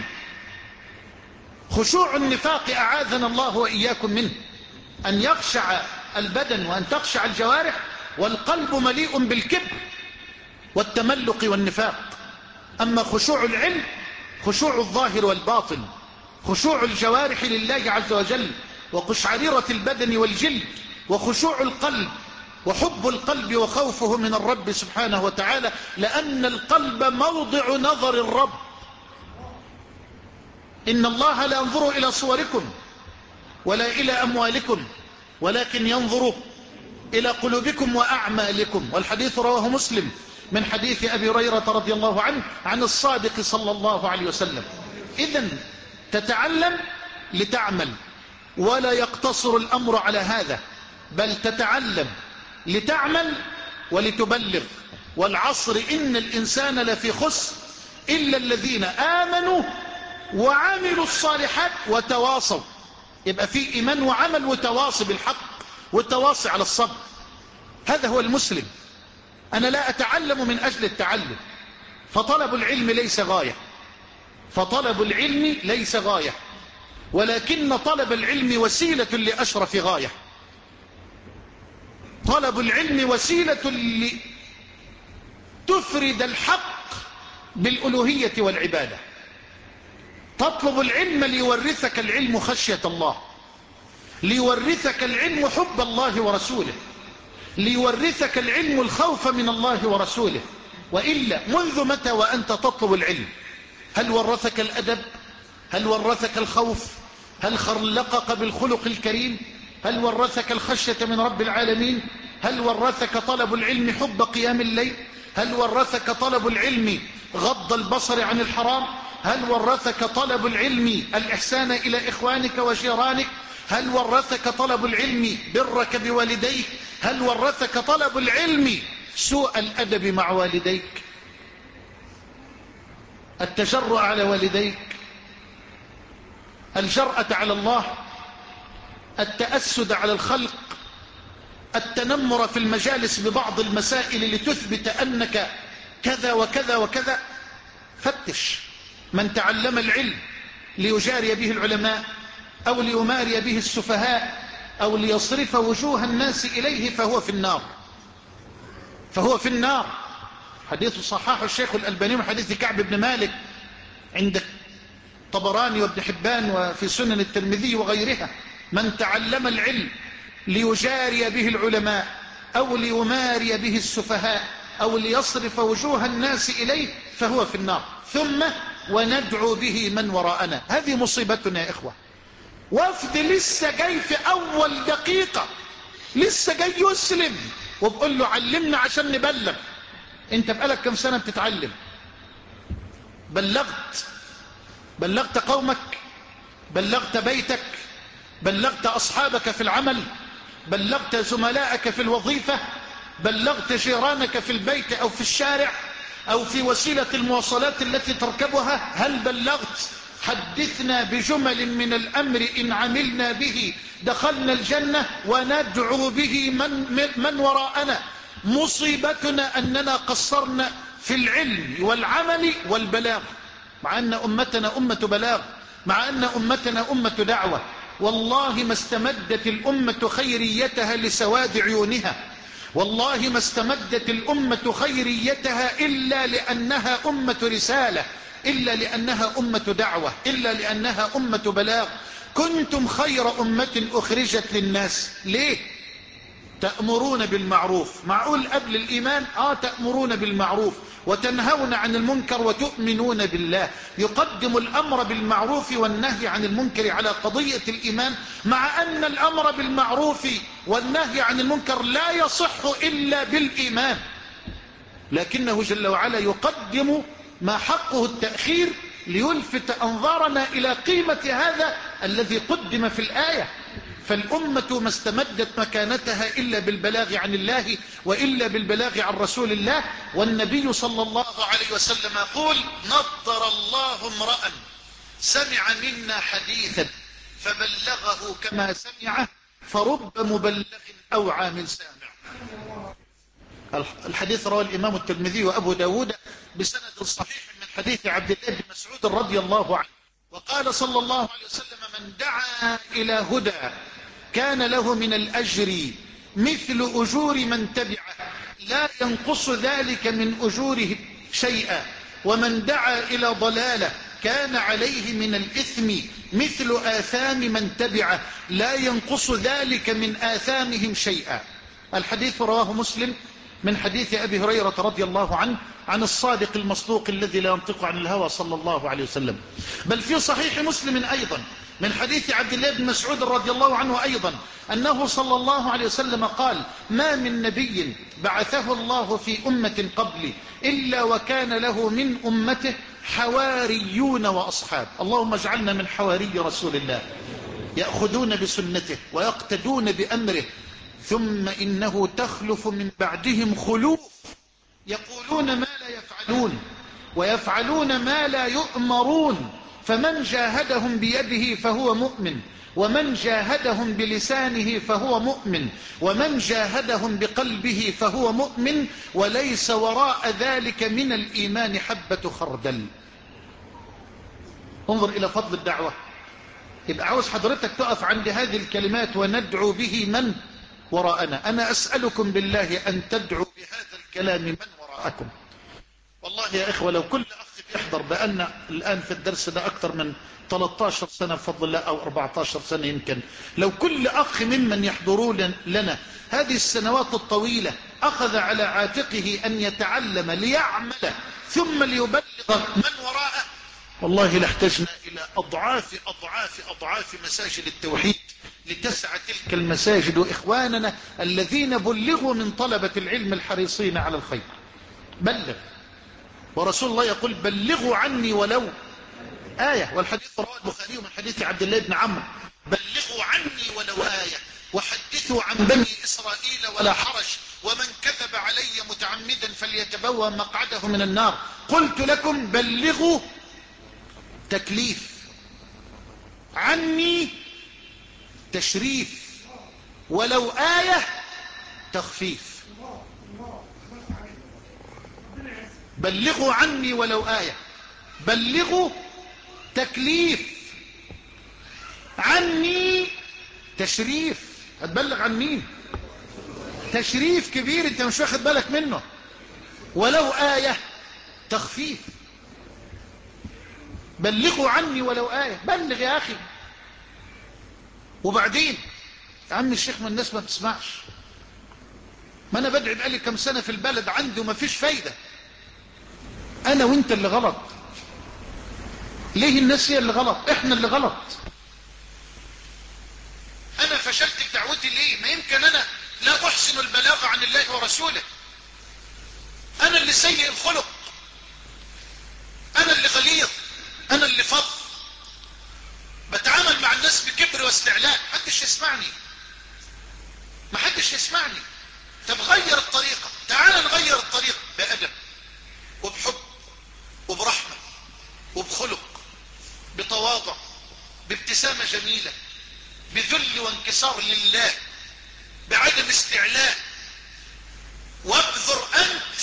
خشوع النفاق أعاذنا الله وإياكم منه، أن يخشع البدن وأن تخشع الجوارح والقلب مليء بالكبر والتملق والنفاق. أما خشوع العلم خشوع الظاهر والباطن، خشوع الجوارح لله عز وجل، وقشعريرة البدن والجلد، وخشوع القلب وحب القلب وخوفه من الرب سبحانه وتعالى، لأن القلب موضع نظر الرب. إن الله لا ينظر إلى صوركم ولا إلى أموالكم ولكن ينظر إلى قلوبكم وأعمالكم. والحديث رواه مسلم من حديث أبي هريرة رضي الله عنه عن الصادق صلى الله عليه وسلم. إذن تتعلم لتعمل، ولا يقتصر الأمر على هذا، بل تتعلم لتعمل ولتبلغ. والعصر إن الإنسان لفي خسر إلا الذين آمنوا وعملوا الصالحات وتواصوا. يبقى في إيمان وعمل وتواصي بالحق والتواصي على الصبر. هذا هو المسلم. أنا لا أتعلم من أجل التعلم، فطلب العلم ليس غاية، فطلب العلم ليس غاية، ولكن طلب العلم وسيلة لأشرف غاية. طلب العلم وسيلة لتفرد الحق بالألوهية والعبادة. تطلب العلم ليورثك العلم خشية الله، ليورثك العلم حب الله ورسوله، ليورثك العلم الخوف من الله ورسوله. وإلا منذ متى وأنت تطلب العلم؟ هل ورثك الأدب؟ هل ورثك الخوف؟ هل خلقك بالخلق الكريم؟ هل ورثك الخشية من رب العالمين؟ هل ورثك طلب العلم حب قيام الليل؟ هل ورثك طلب العلم غض البصر عن الحرام؟ هل ورثك طلب العلم الإحسان إلى إخوانك وجيرانك؟ هل ورثك طلب العلم برك بوالديك؟ هل ورثك طلب العلم سوء الأدب مع والديك، التجرؤ على والديك، الجرأة على الله، التأسد على الخلق، التنمر في المجالس ببعض المسائل لتثبت أنك كذا وكذا وكذا؟ فتش. من تعلم العلم ليجاري به العلماء أو ليماري به السفهاء أو ليصرف وجوه الناس إليه فهو في النار، فهو في النار. حديث صححه الشيخ الألباني من حديث كعب بن مالك عند طبراني وابن حبان وفي سنن الترمذي وغيرها: من تعلم العلم ليجاري به العلماء أو ليماري به السفهاء أو ليصرف وجوه الناس إليه فهو في النار. ثم وندعو به من وراءنا. هذه مصيبتنا يا إخوة. وفد لسه جاي في أول دقيقة، لسه جاي يسلم، وبقول له علمنا عشان نبلغ. انت بقالك كم سنة بتتعلم؟ بلغت؟ بلغت قومك؟ بلغت بيتك؟ بلغت أصحابك في العمل؟ بلغت زملائك في الوظيفة؟ بلغت جيرانك في البيت أو في الشارع أو في وسيلة المواصلات التي تركبها؟ هل بلغت؟ حدثنا بجمل من الأمر إن عملنا به دخلنا الجنة وندعو به من, من وراءنا. مصيبتنا أننا قصرنا في العلم والعمل والبلاغ، مع أن أمتنا أمة بلاغ، مع أن أمتنا أمة دعوة. والله ما استمدت الأمة خيريتها لسواد عيونها، والله ما استمدت الأمة خيريتها إلا لأنها أمة رسالة، إلا لأنها أمة دعوة، إلا لأنها أمة بلاغ. كنتم خير أمة أخرجت للناس. ليه؟ تأمرون بالمعروف. معقول قبل الإيمان آه تأمرون بالمعروف وتنهون عن المنكر وتؤمنون بالله. يقدم الأمر بالمعروف والنهي عن المنكر على قضية الإيمان، مع أن الأمر بالمعروف والنهي عن المنكر لا يصح إلا بالإيمان، لكنه جل وعلا يقدم ما حقه التأخير ليلفت أنظارنا إلى قيمة هذا الذي قدم في الآية. فالأمة ما استمدت مكانتها إلا بالبلاغ عن الله وإلا بالبلاغ عن رسول الله. والنبي صلى الله عليه وسلم يقول: نضر الله امرأ سمع منا حديثا فبلغه كما سمعه فرب مبلغ أوعى من سامع. الحديث رواه الإمام الترمذي وأبو داود بسند صحيح من حديث عبد الله بن مسعود رضي الله عنه. وقال صلى الله عليه وسلم: من دعا إلى هدى كان له من الأجر مثل أجور من تبعه لا ينقص ذلك من أجوره شيئا، ومن دعا إلى ضلالة كان عليه من الإثم مثل آثام من تبعه لا ينقص ذلك من آثامهم شيئا. الحديث رواه مسلم من حديث أبي هريرة رضي الله عنه عن الصادق المصدوق الذي لا ينطق عن الهوى صلى الله عليه وسلم. بل في صحيح مسلم أيضا من حديث عبد الله بن مسعود رضي الله عنه أيضا أنه صلى الله عليه وسلم قال: ما من نبي بعثه الله في أمة قبلي إلا وكان له من أمته حواريون وأصحاب. اللهم اجعلنا من حواري رسول الله، يأخذون بسنته ويقتدون بأمره، ثم إنه تخلف من بعدهم خلوف يقولون ما لا يفعلون ويفعلون ما لا يؤمرون، فمن جاهدهم بيده فهو مؤمن، ومن جاهدهم بلسانه فهو مؤمن، ومن جاهدهم بقلبه فهو مؤمن، وليس وراء ذلك من الإيمان حبة خردل. انظر إلى فضل الدعوة. يبقى عاوز حضرتك تقف عند هذه الكلمات: وندعو به من وراءنا. أنا أسألكم بالله أن تدعوا بهذا الكلام من وراءكم. والله يا إخوة لو كل أخ يحضر، بأن الآن في الدرس ده أكثر من ثلاثة عشر سنة بفضل الله أو أربعة عشر سنة يمكن، لو كل أخ ممن يحضرون لنا هذه السنوات الطويلة أخذ على عاتقه أن يتعلم ليعمل ثم ليبلغ من وراءه، والله لاحتجنا إلى أضعاف أضعاف أضعاف مساجد التوحيد لتسع تلك المساجد إخواننا الذين بلغوا من طلبة العلم الحريصين على الخير. بلغ، ورسول الله يقول: بلغوا عني ولو آية، والحديث رواه البخاري من حديث عبد الله بن عمرو: بلغوا عني ولو آية وحدثوا عن بني إسرائيل ولا حرج، ومن كذب علي متعمدا فليتبوأ مقعده من النار. قلت لكم بلغوا تكليف، عني تشريف، ولو آية تخفيف. بلغوا عني ولو آية، بلغوا تكليف، عني تشريف. هتبلغ عن مين؟ تشريف كبير انت مش واخد بالك منه. ولو آية تخفيف. بلغوا عني ولو آية، بلغ يا أخي. وبعدين يا عم الشيخ ما الناس ما بتسمعش، ما أنا بدعي بقالي كم سنة في البلد عندي وما فيش فايدة. أنا وإنت اللي غلط. ليه الناس هي اللي غلط؟ إحنا اللي غلط. أنا فشلت في دعوتي ليه؟ ما يمكن أنا لا أحسن البلاغ عن الله ورسوله، أنا اللي سيء الخلق، أنا اللي غليظ، أنا اللي فظ، بتعامل مع الناس بكبر واستعلاء. محدش يسمعني، محدش يسمعني. طب غير الطريقة، تعال نغير الطريقة بأدب وبحب وبرحمة وبخلق، بتواضع، بابتسامة جميلة، بذل وانكسار لله، بعدم استعلاء. وابذر أنت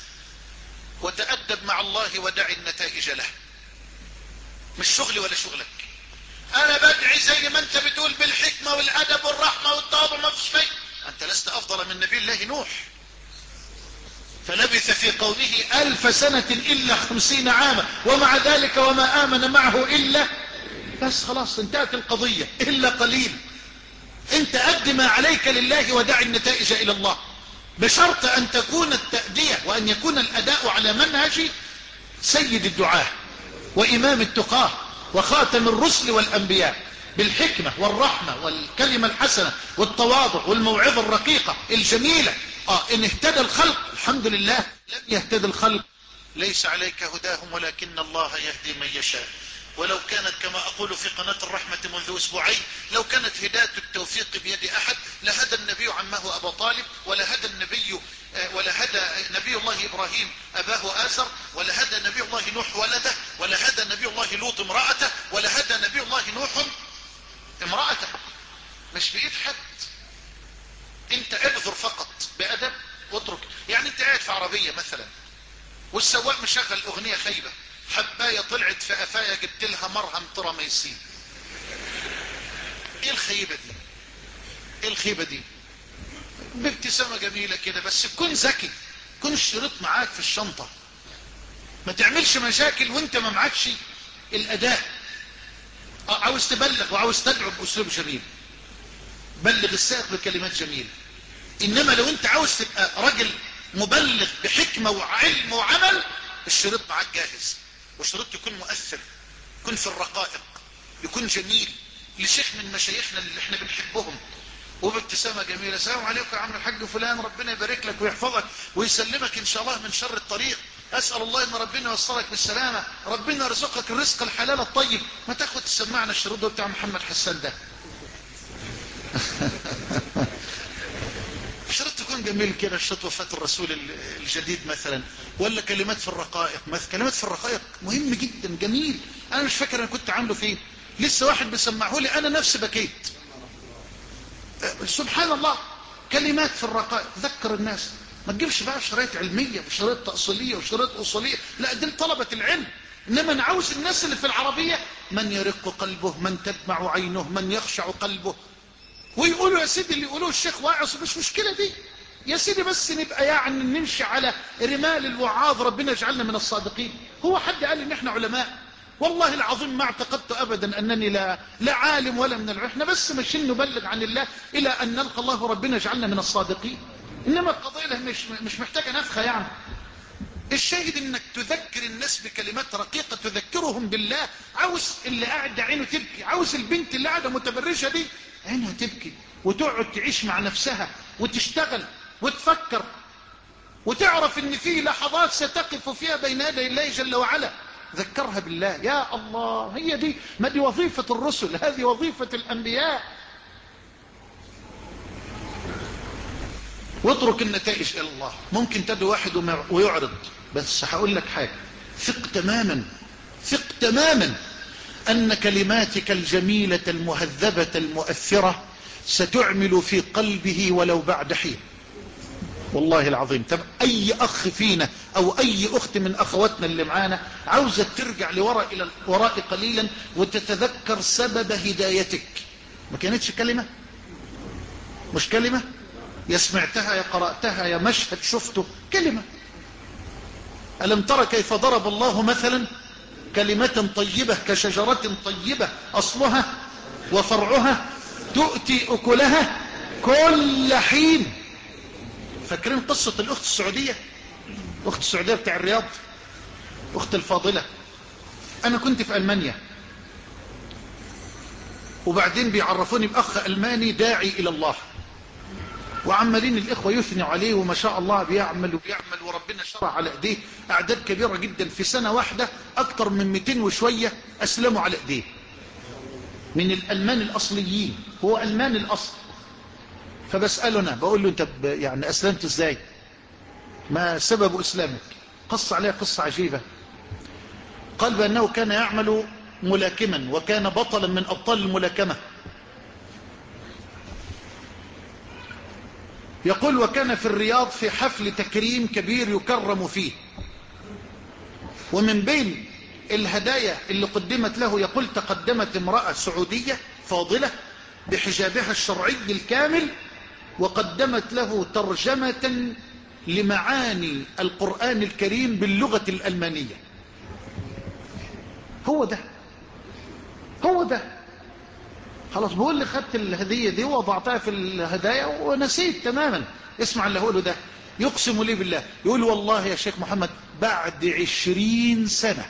وتأدب مع الله ودع النتائج له. مش شغلي ولا شغلك. أنا بدعي زي ما أنت بتقول بالحكمة والأدب والرحمة والتواضع، ما فيش شيء. أنت لست أفضل من نبي الله نوح، فلبث في قومه ألف سنة إلا خمسين عاما ومع ذلك وما آمن معه إلا، بس خلاص انتهت القضية، إلا قليل. انت أد ما عليك لله ودع النتائج إلى الله، بشرط أن تكون التأدية وأن يكون الأداء على منهج سيد الدعاة وإمام التقاه وخاتم الرسل والأنبياء، بالحكمة والرحمة والكلمة الحسنة والتواضع والموعظة الرقيقة الجميلة. آه إن اهتدى الخلق الحمد لله، لم يهتدي الخلق ليس عليك هداهم ولكن الله يهدي من يشاء. ولو كانت كما أقول في قناة الرحمة منذ أسبوعين، لو كانت هداية التوفيق بيد أحد لهدى النبي عمه أبا طالب، ولهدى النبي ولهدى نبي الله إبراهيم أباه آزر، ولهدى نبي الله نوح ولده، ولهدى نبي الله لوط امرأته، ولهدى نبي الله نوح امرأته. مش بإيد حد، انت ابذر فقط بأدب واترك. يعني انت قاعد في عربية مثلا والسواق مشغل اغنية خيبة، حباية طلعت في قفايا جبت لها مرهم ترى ما يسيب. ايه الخيبة دي؟ ايه الخيبة دي؟ بابتسامة جميلة كده، بس كن ذكي، كن الشريط معاك في الشنطة، ما تعملش مشاكل وانت ما معكش الاداء. عاوز تبلغ وعاوز تدعو باسلوب جميل، بلغ السائق بكلمات جميلة. انما لو انت عاوز تبقى راجل مبلغ بحكمة وعلم وعمل، الشريط معاك جاهز، والشريط يكون مؤثر، يكون في الرقائق، يكون جميل لشيخ من مشايخنا اللي احنا بنحبهم، وبابتسامة جميلة: السلام عليكم يا عم الحاج فلان، ربنا يبارك لك ويحفظك ويسلمك ان شاء الله من شر الطريق، اسأل الله ان ربنا يوصلك بالسلامة، ربنا يرزقك الرزق الحلال الطيب. ما تاخد تسمعنا الشريط ده بتاع محمد حسان ده. شرط تكون جميل كده، شرط وفاة الرسول الجديد مثلا، ولا كلمات في الرقائق مثلا. كلمات في الرقائق مهم جدا جميل. انا مش فاكر انا كنت عامله فين، لسه واحد بيسمعه لي انا نفسي بكيت. سبحان الله، كلمات في الرقائق ذكر الناس. ما تجيبش بقى شرايط علمية وشرايط تأصيلية وشرايط أصولية، لا دي طلبة العلم. انما انا عاوز الناس اللي في العربية من يرق قلبه، من تدمع عينه، من يخشع قلبه. ويقولوا يا سيدي اللي يقولوه الشيخ واعظ، مش مشكلة دي يا سيدي، بس نبقى يعني نمشي على رمال الوعاظ، ربنا يجعلنا من الصادقين. هو حد قال ان احنا علماء؟ والله العظيم ما اعتقدت ابدا انني لا, لا عالم ولا من العلم. احنا بس ماشيين نبلغ عن الله الى ان نلقى الله ربنا يجعلنا من الصادقين. انما القضية مش, مش محتاجة نفخة يعني. الشاهد انك تذكر الناس بكلمات رقيقة تذكرهم بالله. عاوز اللي قاعد عينه تبكي، عاوز البنت اللي قاعدة متبرجة دي عينها تبكي وتقعد تعيش مع نفسها وتشتغل وتفكر وتعرف ان في لحظات ستقف فيها بين يدي الله جل وعلا ذكرها بالله. يا الله، هي دي، ما دي وظيفة الرسل، هذه وظيفة الأنبياء. واترك النتائج إلى الله. ممكن تدعو واحد ويعرض، بس هقول لك حاجة، ثق تماما، ثق تماما أن كلماتك الجميلة المهذبة المؤثرة ستعمل في قلبه ولو بعد حين. والله العظيم. طب أي أخ فينا أو أي أخت من أخواتنا اللي معانا عاوزة ترجع لوراء إلى الوراء قليلا وتتذكر سبب هدايتك، ما كانتش كلمة؟ مش كلمة؟ يا سمعتها يا قرأتها يا مشهد شفته، كلمة. ألم ترى كيف ضرب الله مثلا كلمة طيبة كشجرة طيبة أصلها وفرعها تؤتي أكلها كل حين. فاكرين قصة الأخت السعودية؟ أخت السعودية بتاع الرياض، أخت الفاضلة. أنا كنت في ألمانيا، وبعدين بيعرفوني بأخ ألماني داعي إلى الله، وعمالين الإخوة يثنوا عليه وما شاء الله بيعمل وبيعمل، وربنا شرع على إيديه أعداد كبيرة جدا. في سنة واحدة أكتر من مئتين وشوية أسلموا على إيديه من الألمان الأصليين، هو ألمان الأصل. فبسأله أنا، بقول له أنت يعني أسلمت إزاي؟ ما سبب إسلامك؟ قص عليه قصة عجيبة. قال بأنه كان يعمل ملاكما وكان بطلا من أبطال الملاكمة. يقول وكان في الرياض في حفل تكريم كبير يكرم فيه، ومن بين الهدايا اللي قدمت له يقول تقدمت امرأة سعودية فاضلة بحجابها الشرعي الكامل، وقدمت له ترجمة لمعاني القرآن الكريم باللغة الألمانية. هو ده، هو ده. خلاص، بقول لي خدت الهدية دي ووضعتها في الهدايا ونسيت تماما. اسمع اللي هقوله ده، يقسم لي بالله، يقول والله يا شيخ محمد بعد عشرين سنة،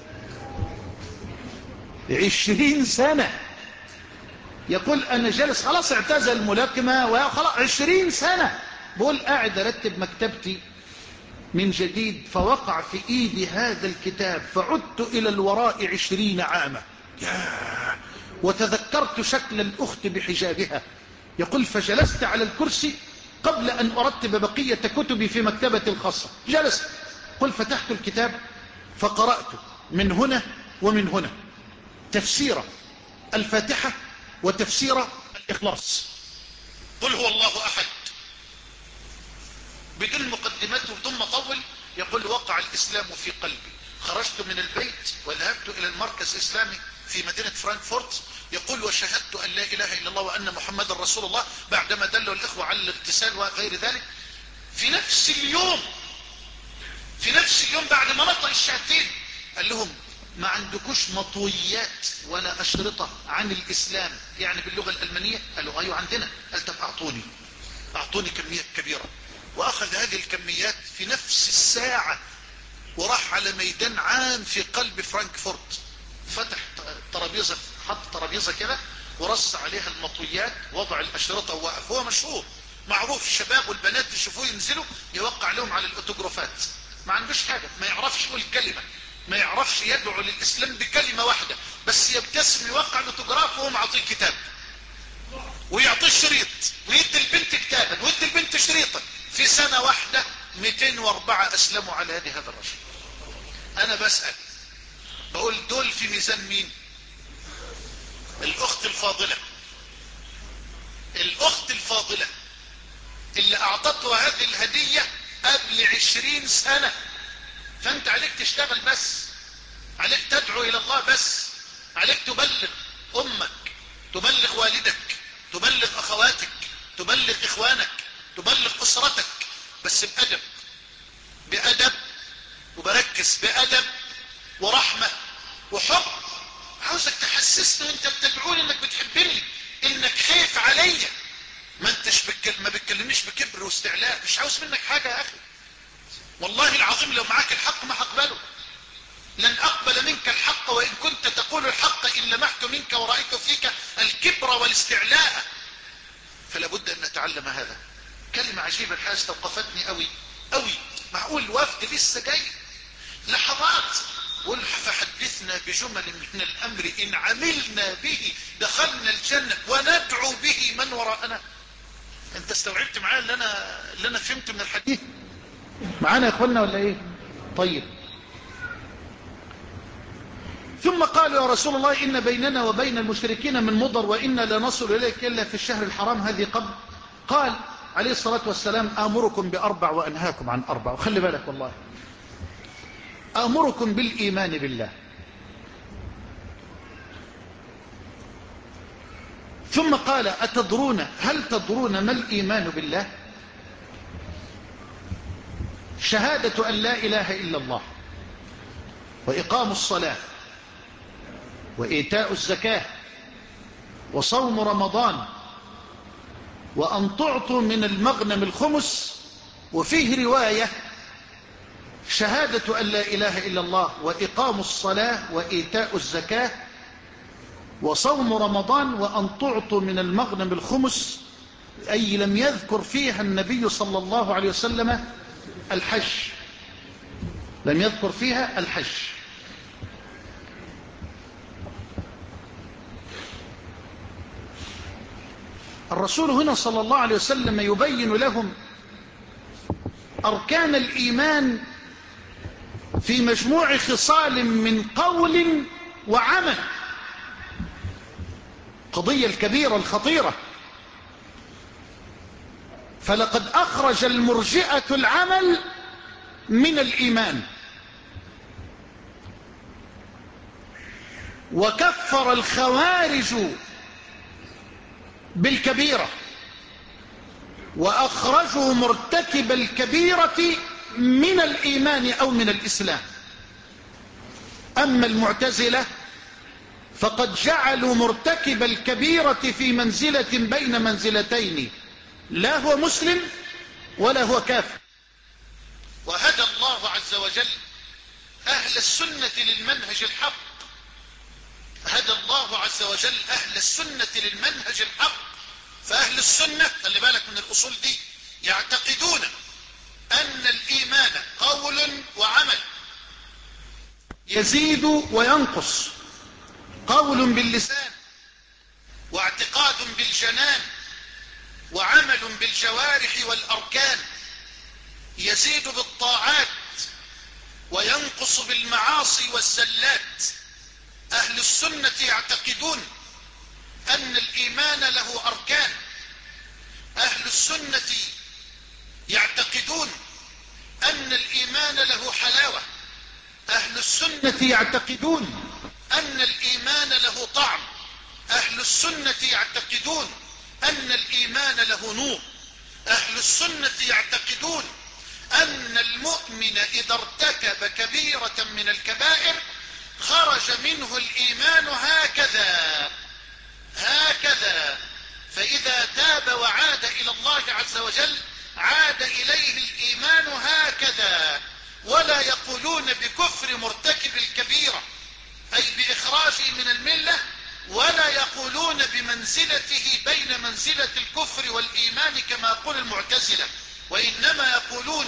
عشرين سنة، يقول أنا جالس خلاص اعتزل الملاكمة وخلاص عشرين سنة، بقول قاعد أرتب مكتبتي من جديد فوقع في إيدي هذا الكتاب فعدت إلى الوراء عشرين عاما. ياه. وتذكرت شكل الأخت بحجابها. يقول فجلست على الكرسي قبل أن أرتب بقية كتبي في مكتبتي الخاصة، جلست، قل فتحت الكتاب فقرأت من هنا ومن هنا تفسير الفاتحة وتفسير الإخلاص، قل هو الله أحد، بدون مقدمات وبدون مطول. يقول وقع الإسلام في قلبي، خرجت من البيت وذهبت إلى المركز الإسلامي في مدينة فرانكفورت. يقول وشهدت أن لا إله إلا الله وأن محمد رسول الله، بعدما دلوا الإخوة على الاغتسال وغير ذلك. في نفس اليوم، في نفس اليوم بعد ما نطق الشهادتين قال لهم ما عندكوش مطويات ولا أشرطة عن الإسلام يعني باللغة الألمانية؟ قالوا أيوة عندنا. قال طب أعطوني، أعطوني كميات كبيرة، وأخذ هذه الكميات في نفس الساعة وراح على ميدان عام في قلب فرانكفورت، فتح ترابيزة، حط ترابيزة كده ورص عليها المطويات، وضع الأشرطة ووقف. هو مشهور معروف، الشباب والبنات يشوفوه ينزلوا يوقع لهم على الأوتوغرافات. ما عندوش حاجة، ما يعرفش يقول كلمة، ما يعرفش يدعو للإسلام بكلمة واحدة، بس يبتسم يوقع الأوتوغراف وهو معطيه كتاب ويعطيه الشريط ويدي البنت كتابا ويدي البنت شريطا. في سنة واحدة مئتين وأربعة أسلموا على يد هذا الرجل. أنا بسأل بقول دول في ميزان مين؟ الأخت الفاضلة، الأخت الفاضلة اللي أعطته هذه الهدية قبل عشرين سنة. فأنت عليك تشتغل بس، عليك تدعو إلى الله بس، عليك تبلغ أمك، تبلغ والدك، تبلغ أخواتك، تبلغ إخوانك، تبلغ أسرتك، بس بأدب، بأدب وبركز، بأدب ورحمة وحب. عاوزك تحسسني وانت بتدعوني انك بتحبني، انك خايف عليا. ما انتش بتكلم، ما بتكلمنيش بكبر واستعلاء، مش عاوز منك حاجة يا اخي. والله العظيم لو معاك الحق ما هقبله، لن اقبل منك الحق وان كنت تقول الحق ان لمحت منك ورأيت فيك الكبر والاستعلاء. فلا بد ان نتعلم هذا. كلمة عجيبة الحقيقة استوقفتني قوي قوي. معقول الوفد لسه جاي؟ لحظات قل فحدثنا بجمل من الأمر إن عملنا به دخلنا الجنة وندعو به من وراءنا. أنت استوعبت معايا اللي أنا, اللي أنا فهمت من الحديث معانا يا أخوانا ولا إيه؟ طيب. ثم قالوا يا رسول الله إن بيننا وبين المشركين من مضر وإنا لا نصل إليك إلا في الشهر الحرام هذه قبل. قال عليه الصلاة والسلام آمركم بأربع وأنهاكم عن أربع. وخلي بالك والله، آمركم بالإيمان بالله، ثم قال أتدرون هل تدرون ما الإيمان بالله؟ شهادة أن لا إله إلا الله، وإقام الصلاة، وإيتاء الزكاة، وصوم رمضان، وأن تعطوا من المغنم الخمس. وفيه رواية شهادة أن لا إله إلا الله وإقام الصلاة وإيتاء الزكاة وصوم رمضان وأن تعطوا من المغنم الخمس، أي لم يذكر فيها النبي صلى الله عليه وسلم الحج، لم يذكر فيها الحج. الرسول هنا صلى الله عليه وسلم يبين لهم أركان الإيمان في مجموع خصال من قول وعمل. قضية الكبيرة الخطيرة. فلقد أخرج المرجئة العمل من الإيمان، وكفر الخوارج بالكبيرة، وأخرجوا مرتكب الكبيرة من الإيمان أو من الإسلام. أما المعتزلة فقد جعلوا مرتكب الكبيرة في منزلة بين منزلتين، لا هو مسلم ولا هو كافر. وهدى الله عز وجل أهل السنة للمنهج الحق، هدى الله عز وجل أهل السنة للمنهج الحق. فأهل السنة خلي بالك من الأصول دي، يعتقدون أن الإيمان قول وعمل، يزيد وينقص، قول باللسان، واعتقاد بالجنان، وعمل بالجوارح والأركان، يزيد بالطاعات وينقص بالمعاصي والزلات. أهل السنة يعتقدون أن الإيمان له أركان. أهل السنة يعتقدون أن الإيمان له حلاوة. أهل السنة يعتقدون أن الإيمان له طعم. أهل السنة يعتقدون أن الإيمان له نور. أهل السنة يعتقدون أن المؤمن إذا ارتكب كبيرة من الكبائر خرج منه الإيمان هكذا هكذا، فإذا تاب وعاد إلى الله عز وجل عاد إليه الإيمان هكذا. ولا يقولون بكفر مرتكب الكبيرة أي بإخراجه من الملة، ولا يقولون بمنزلته بين منزلة الكفر والإيمان كما يقول المعتزلة، وإنما يقولون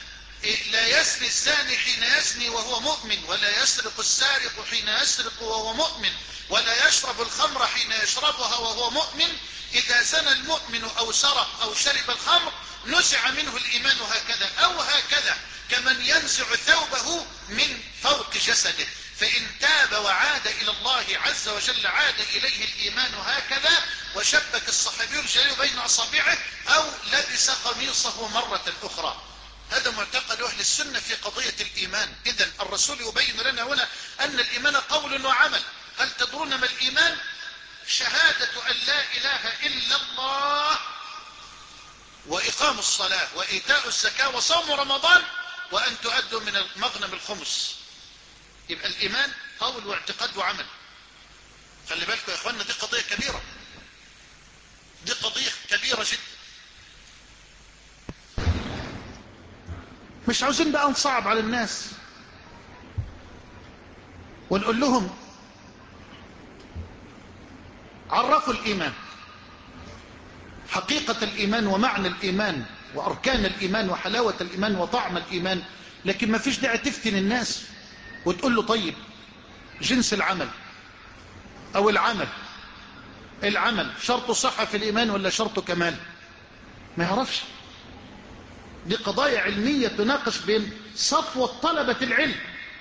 لا يزني الزاني حين يزني وهو مؤمن، ولا يسرق السارق حين يسرق وهو مؤمن، ولا يشرب الخمر حين يشربها وهو مؤمن. إذا زنى المؤمن أو سرق أو شرب الخمر نزع منه الإيمان هكذا أو هكذا، كمن ينزع ثوبه من فوق جسده. فإن تاب وعاد إلى الله عز وجل عاد إليه الإيمان هكذا. وشبك الصحابي الجليل بين أصابعه أو لبس قميصه مرة أخرى. هذا معتقد أهل السنة في قضية الإيمان. إذن الرسول يبين لنا هنا أن الإيمان قول وعمل. هل تدرون ما الإيمان؟ شهادة أن لا إله إلا الله، وإقام الصلاة، وإيتاء الزكاة، وصوم رمضان، وأن تؤدوا من المغنم الخمس. يبقى الإيمان قول واعتقاد وعمل. خلي بالكم يا إخواننا، دي قضية كبيرة، دي قضية كبيرة جدا. مش عاوزين بقى نصعب على الناس ونقول لهم عرفوا الإيمان، حقيقة الإيمان ومعنى الإيمان وأركان الإيمان وحلاوة الإيمان وطعم الإيمان، لكن ما فيش داعي تفتن الناس وتقول له طيب جنس العمل أو العمل العمل شرط صحة في الإيمان ولا شرط كمال؟ ما يعرفش. دي قضايا علمية تناقش بين صفوة طلبة العلم.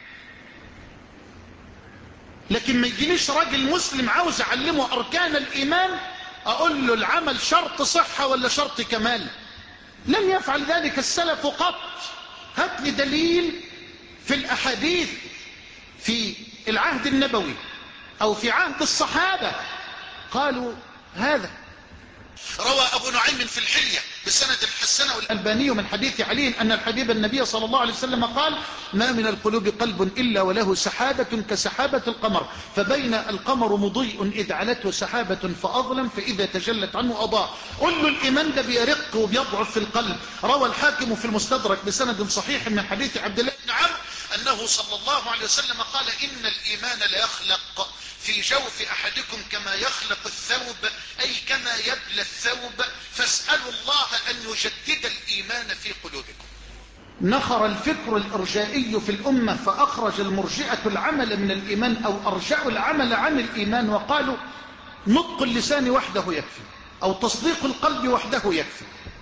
لكن ما يجينيش راجل مسلم عاوز أعلمه أركان الإيمان أقول له العمل شرط صحة ولا شرط كمال. لم يفعل ذلك السلف قط. هات لي دليل في الأحاديث في العهد النبوي أو في عهد الصحابة قالوا هذا. روى أبو نعيم في الحلية بسند حسنه الألباني من حديث علي أن الحبيب النبي صلى الله عليه وسلم قال ما من القلوب قلب إلا وله سحابة كسحابة القمر فبين القمر مضيء إذ علته سحابة فأظلم فإذا تجلت عنه أضاء. قل له الإيمان ده بيرق وبيضعف في القلب. روى الحاكم في المستدرك بسند صحيح من حديث عبد الله بن عمرو أنه صلى الله عليه وسلم قال إن الإيمان لا يخلق في جوف أحدكم كما يخلق الثوب أي كما يبلى الثوب فاسألوا الله أن يجدد الإيمان في قلوبكم. نخر الفكر الإرجائي في الأمة فأخرج المرجئة العمل من الإيمان أو أرجعوا العمل عن الإيمان وقالوا نطق اللسان وحده يكفي أو تصديق القلب وحده يكفي.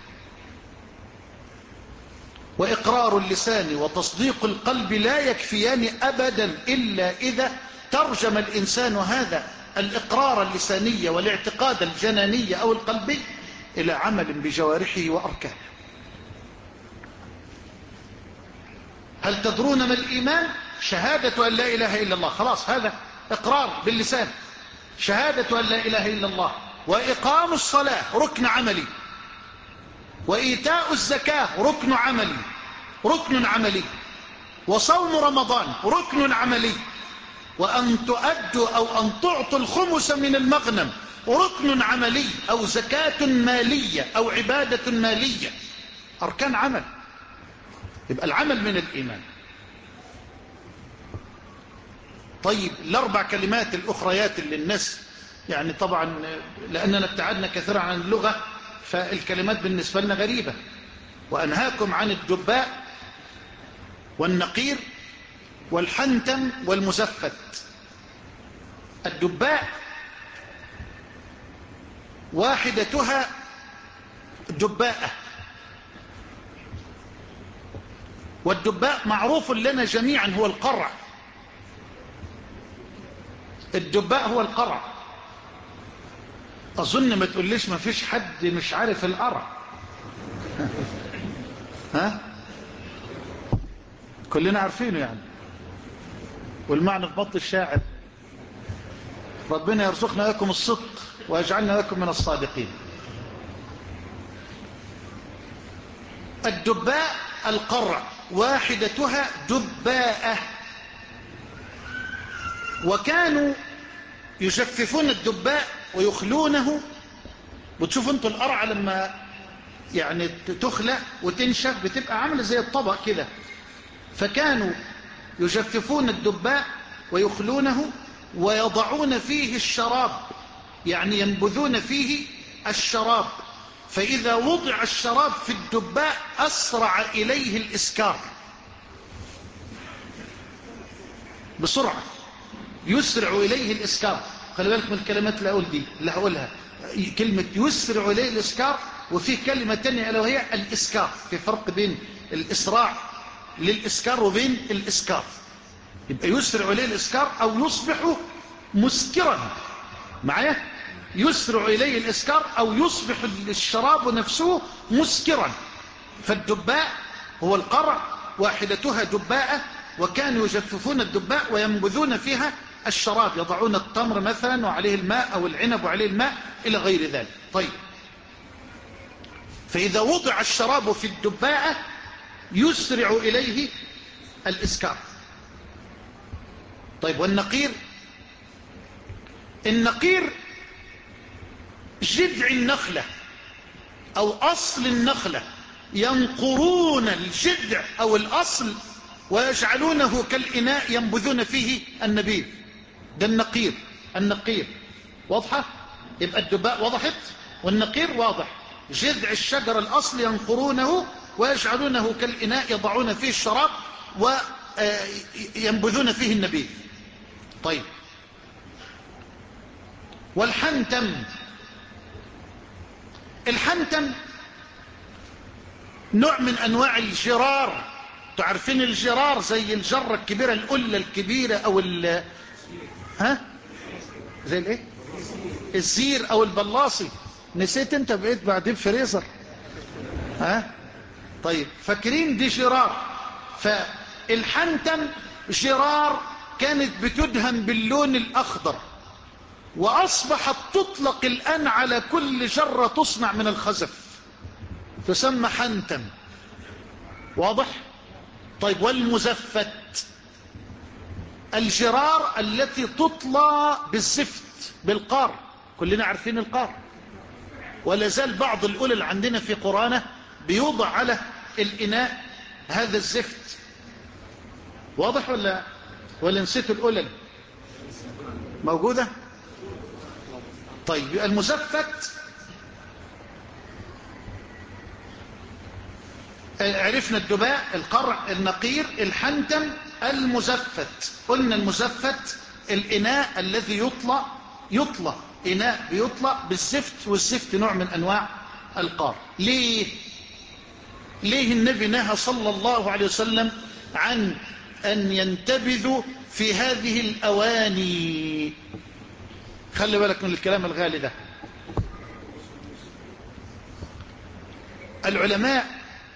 وإقرار اللسان وتصديق القلب لا يكفيان أبدا إلا إذا ترجم الإنسان هذا الإقرار اللساني والاعتقاد الجناني أو القلبي إلى عمل بجوارحه وأركانه. هل تدرون ما الإيمان؟ شهادة أن لا إله إلا الله. خلاص هذا إقرار باللسان. شهادة أن لا إله إلا الله. وإقام الصلاة ركن عملي. وإيتاء الزكاة ركن عملي ركن عملي. وصوم رمضان ركن عملي. وأن تؤدوا أو أن تعطوا الخمس من المغنم ركن عملي أو زكاة مالية أو عبادة مالية. أركان عمل. يبقى العمل من الإيمان. طيب الأربع كلمات الأخريات اللي الناس يعني طبعا لأننا ابتعدنا كثيرا عن اللغة فالكلمات بالنسبة لنا غريبة. وأنهاكم عن الدباء والنقير والحنتم والمزفت. الدباء واحدتها دباءة. والدباء معروف لنا جميعا هو القرع. الدباء هو القرع. أظن ما تقوليش ما فيش حد مش عارف القرع. ها كلنا عارفينه يعني. والمعنى في بطن الشاعر ربنا يرزقنا لكم الصدق ويجعلنا لكم من الصادقين. الدباء القرع واحدتها دباءة. وكانوا يجففون الدباء ويخلونه. بتشوفوا انتوا القرع لما يعني تخلق وتنشف بتبقى عامله زي الطبق كده. فكانوا يجففون الدباء ويخلونه ويضعون فيه الشراب يعني ينبذون فيه الشراب. فإذا وضع الشراب في الدباء أسرع إليه الإسكار بسرعة. يسرع إليه الإسكار. خلي بالك من الكلمات اللي أقول دي اللي هقولها. كلمة يسرع إليه الإسكار وفي كلمة تانية ألا وهي الإسكار. في فرق بين الإسراع للإسكار وبين الإسكار. يبقى يسرع إليه الإسكار أو يصبح مسكرا. معايا؟ يسرع إليه الإسكار أو يصبح الشراب نفسه مسكرا. فالدباء هو القرع واحدتها دباءة. وكانوا يجففون الدباء وينبذون فيها الشراب. يضعون التمر مثلا وعليه الماء أو العنب وعليه الماء إلى غير ذلك. طيب فإذا وضع الشراب في الدباءة يسرع إليه الإسكار. طيب والنقير؟ النقير جذع النخلة أو أصل النخلة. ينقرون الجذع أو الأصل ويجعلونه كالإناء ينبذون فيه النبيذ. ده النقير. النقير واضحة؟ يبقى الدباء وضحت والنقير واضح. جذع الشجر الأصل ينقرونه ويجعلونه كالإناء يضعون فيه الشراب ينبذون فيه النبيذ. طيب، والحنتم، الحنتم نوع من أنواع الجرار. تعرفين الجرار زي الجرة الكبيرة، القلة الكبيرة، أو ال ها زي الايه الزير أو البلاصي. نسيت انت، بقيت بعدين فريزر. ها طيب، فاكرين دي جرار. فالحنتم جرار كانت بتدهن باللون الأخضر، وأصبحت تطلق الآن على كل جرة تصنع من الخزف، تسمى حنتم. واضح؟ طيب، والمزفت الجرار التي تطلى بالزفت، بالقار. كلنا عارفين القار، ولا زال بعض الأولى عندنا في قرآنه بيوضع على الإناء هذا الزفت. واضح ولا ولا نسيتوا الأولى موجودة؟ طيب، المزفت عرفنا الدباء، القرع، النقير، الحنتم، المزفت. قلنا المزفت الإناء الذي يطلى يطلى إناء بيطلى بالزفت، والزفت نوع من أنواع القار. ليه ليه النبي نهى صلى الله عليه وسلم عن أن ينتبذوا في هذه الأواني؟ خلي بالك من الكلام الغالي ده. العلماء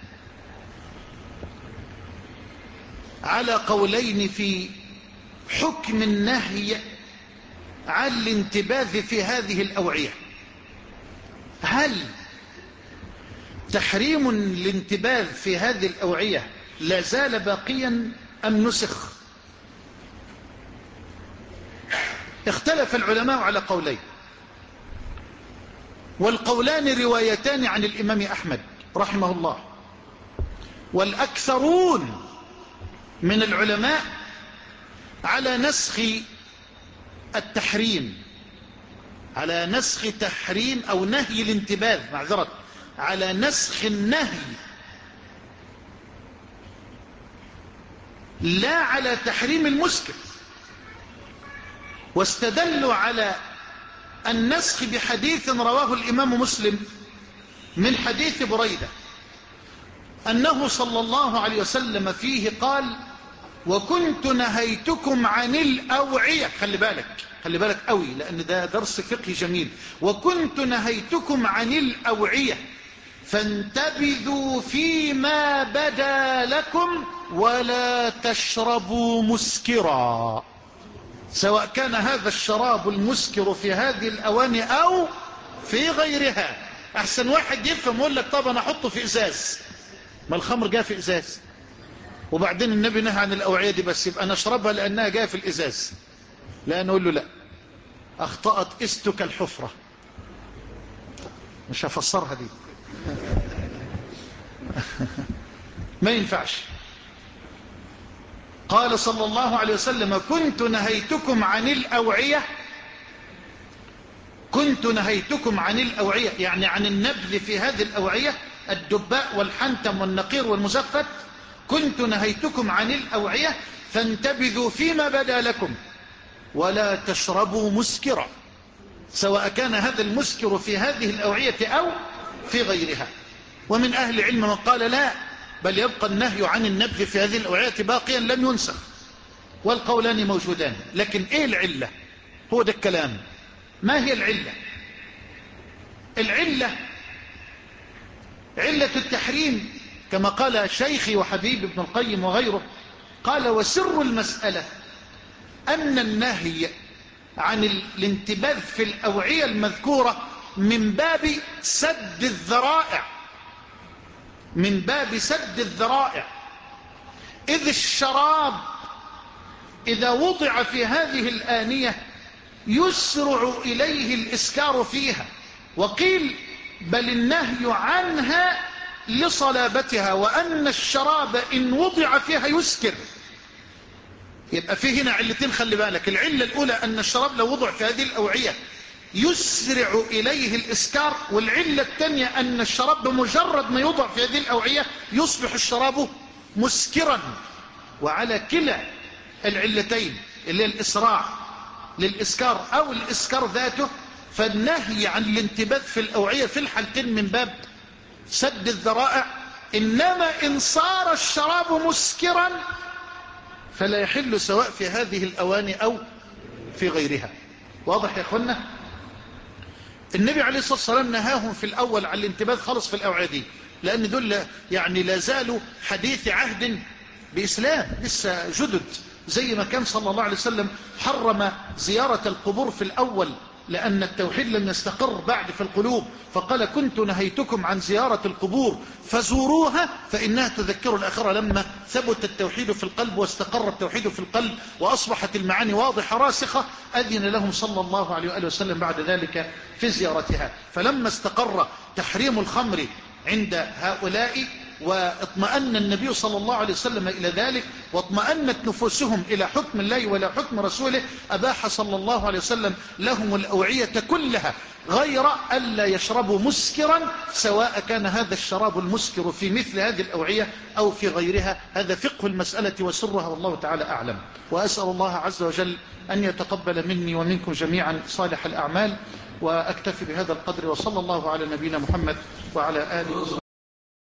على قولين في حكم النهي عن الانتباذ في هذه الأوعية. هل تحريم الانتباذ في هذه الأوعية لا زال باقيا أم نسخ؟ اختلف العلماء على قولين، والقولان روايتان عن الإمام أحمد رحمه الله. والأكثرون من العلماء على نسخ التحريم، على نسخ تحريم أو نهي الانتباذ، معذرة، على نسخ النهي، لا على تحريم المسكر. واستدلوا على النسخ بحديث رواه الإمام مسلم من حديث بريدة أنه صلى الله عليه وسلم فيه قال: وكنت نهيتكم عن الأوعية. خلي بالك خلي بالك قوي، لأن ده درس فقهي جميل. وكنت نهيتكم عن الأوعية فانتبذوا فيما بدا لكم ولا تشربوا مسكرا، سواء كان هذا الشراب المسكر في هذه الأواني أو في غيرها. أحسن واحد يفهم يقول لك: طب أنا أحطه في إزاز، ما الخمر جاء في إزاز، وبعدين النبي نهى عن الأوعية دي بس، يبقى نشربها لأنها جاء في الإزاز. لا، نقول له: لا، أخطأت إستك الحفرة. مش هفسرها دي ما ينفعش. قال صلى الله عليه وسلم: كنت نهيتكم عن الأوعية، كنت نهيتكم عن الأوعية يعني عن النبذ في هذه الأوعية، الدباء والحنتم والنقير والمزفت. كنت نهيتكم عن الأوعية فانتبذوا فيما بدا لكم ولا تشربوا مسكرا، سواء كان هذا المسكر في هذه الأوعية أو في غيرها. ومن أهل العلم من قال: لا، بل يبقى النهي عن النبذ في هذه الأوعية باقيا لم ينسخ. والقولان موجودان، لكن إيه العلة؟ هو ده الكلام. ما هي العلة؟ العلة علة التحريم كما قال شيخي وحبيب ابن القيم وغيره، قال: وسر المسألة أن النهي عن الانتباذ في الأوعية المذكورة من باب سد الذرائع، من باب سد الذرائع. إذ الشراب إذا وضع في هذه الآنية يسرع إليه الإسكار فيها، وقيل بل النهي عنها لصلابتها، وأن الشراب إن وضع فيها يسكر. يبقى فيه هنا علتين، خلي بالك. العلة الأولى أن الشراب لو وضع في هذه الأوعية يسرع إليه الإسكار، والعلة الثانية أن الشراب بمجرد ما يوضع في هذه الأوعية يصبح الشراب مسكرا. وعلى كلا العلتين اللي الإسراع للإسكار أو الإسكار ذاته، فالنهي عن الانتباه في الأوعية في الحالتين من باب سد الذرائع. إنما إن صار الشراب مسكرا فلا يحل سواء في هذه الأواني أو في غيرها. واضح يا أخوانا؟ النبي عليه الصلاة والسلام نهاهم في الأول عن الانتباه خالص في الأوعية دي، لأن دول يعني لا زالوا حديث عهد بإسلام، لسه جدد، زي ما كان صلى الله عليه وسلم حرم زيارة القبور في الأول لأن التوحيد لم يستقر بعد في القلوب، فقال كنت نهيتكم عن زيارة القبور فزوروها فإنها تذكر الآخرة. لما ثبت التوحيد في القلب واستقر التوحيد في القلب وأصبحت المعاني واضحة راسخة، أذن لهم صلى الله عليه وآله وسلم بعد ذلك في زيارتها. فلما استقر تحريم الخمر عند هؤلاء واطمأن النبي صلى الله عليه وسلم إلى ذلك واطمأنت نفوسهم إلى حكم الله ولا حكم رسوله، أباح صلى الله عليه وسلم لهم الأوعية كلها غير ألا يشربوا مسكرا، سواء كان هذا الشراب المسكر في مثل هذه الأوعية أو في غيرها. هذا فقه المسألة وسرها، والله تعالى أعلم. وأسأل الله عز وجل أن يتقبل مني ومنكم جميعا صالح الأعمال، وأكتفي بهذا القدر، وصلى الله على نبينا محمد وعلى آله وصحبه.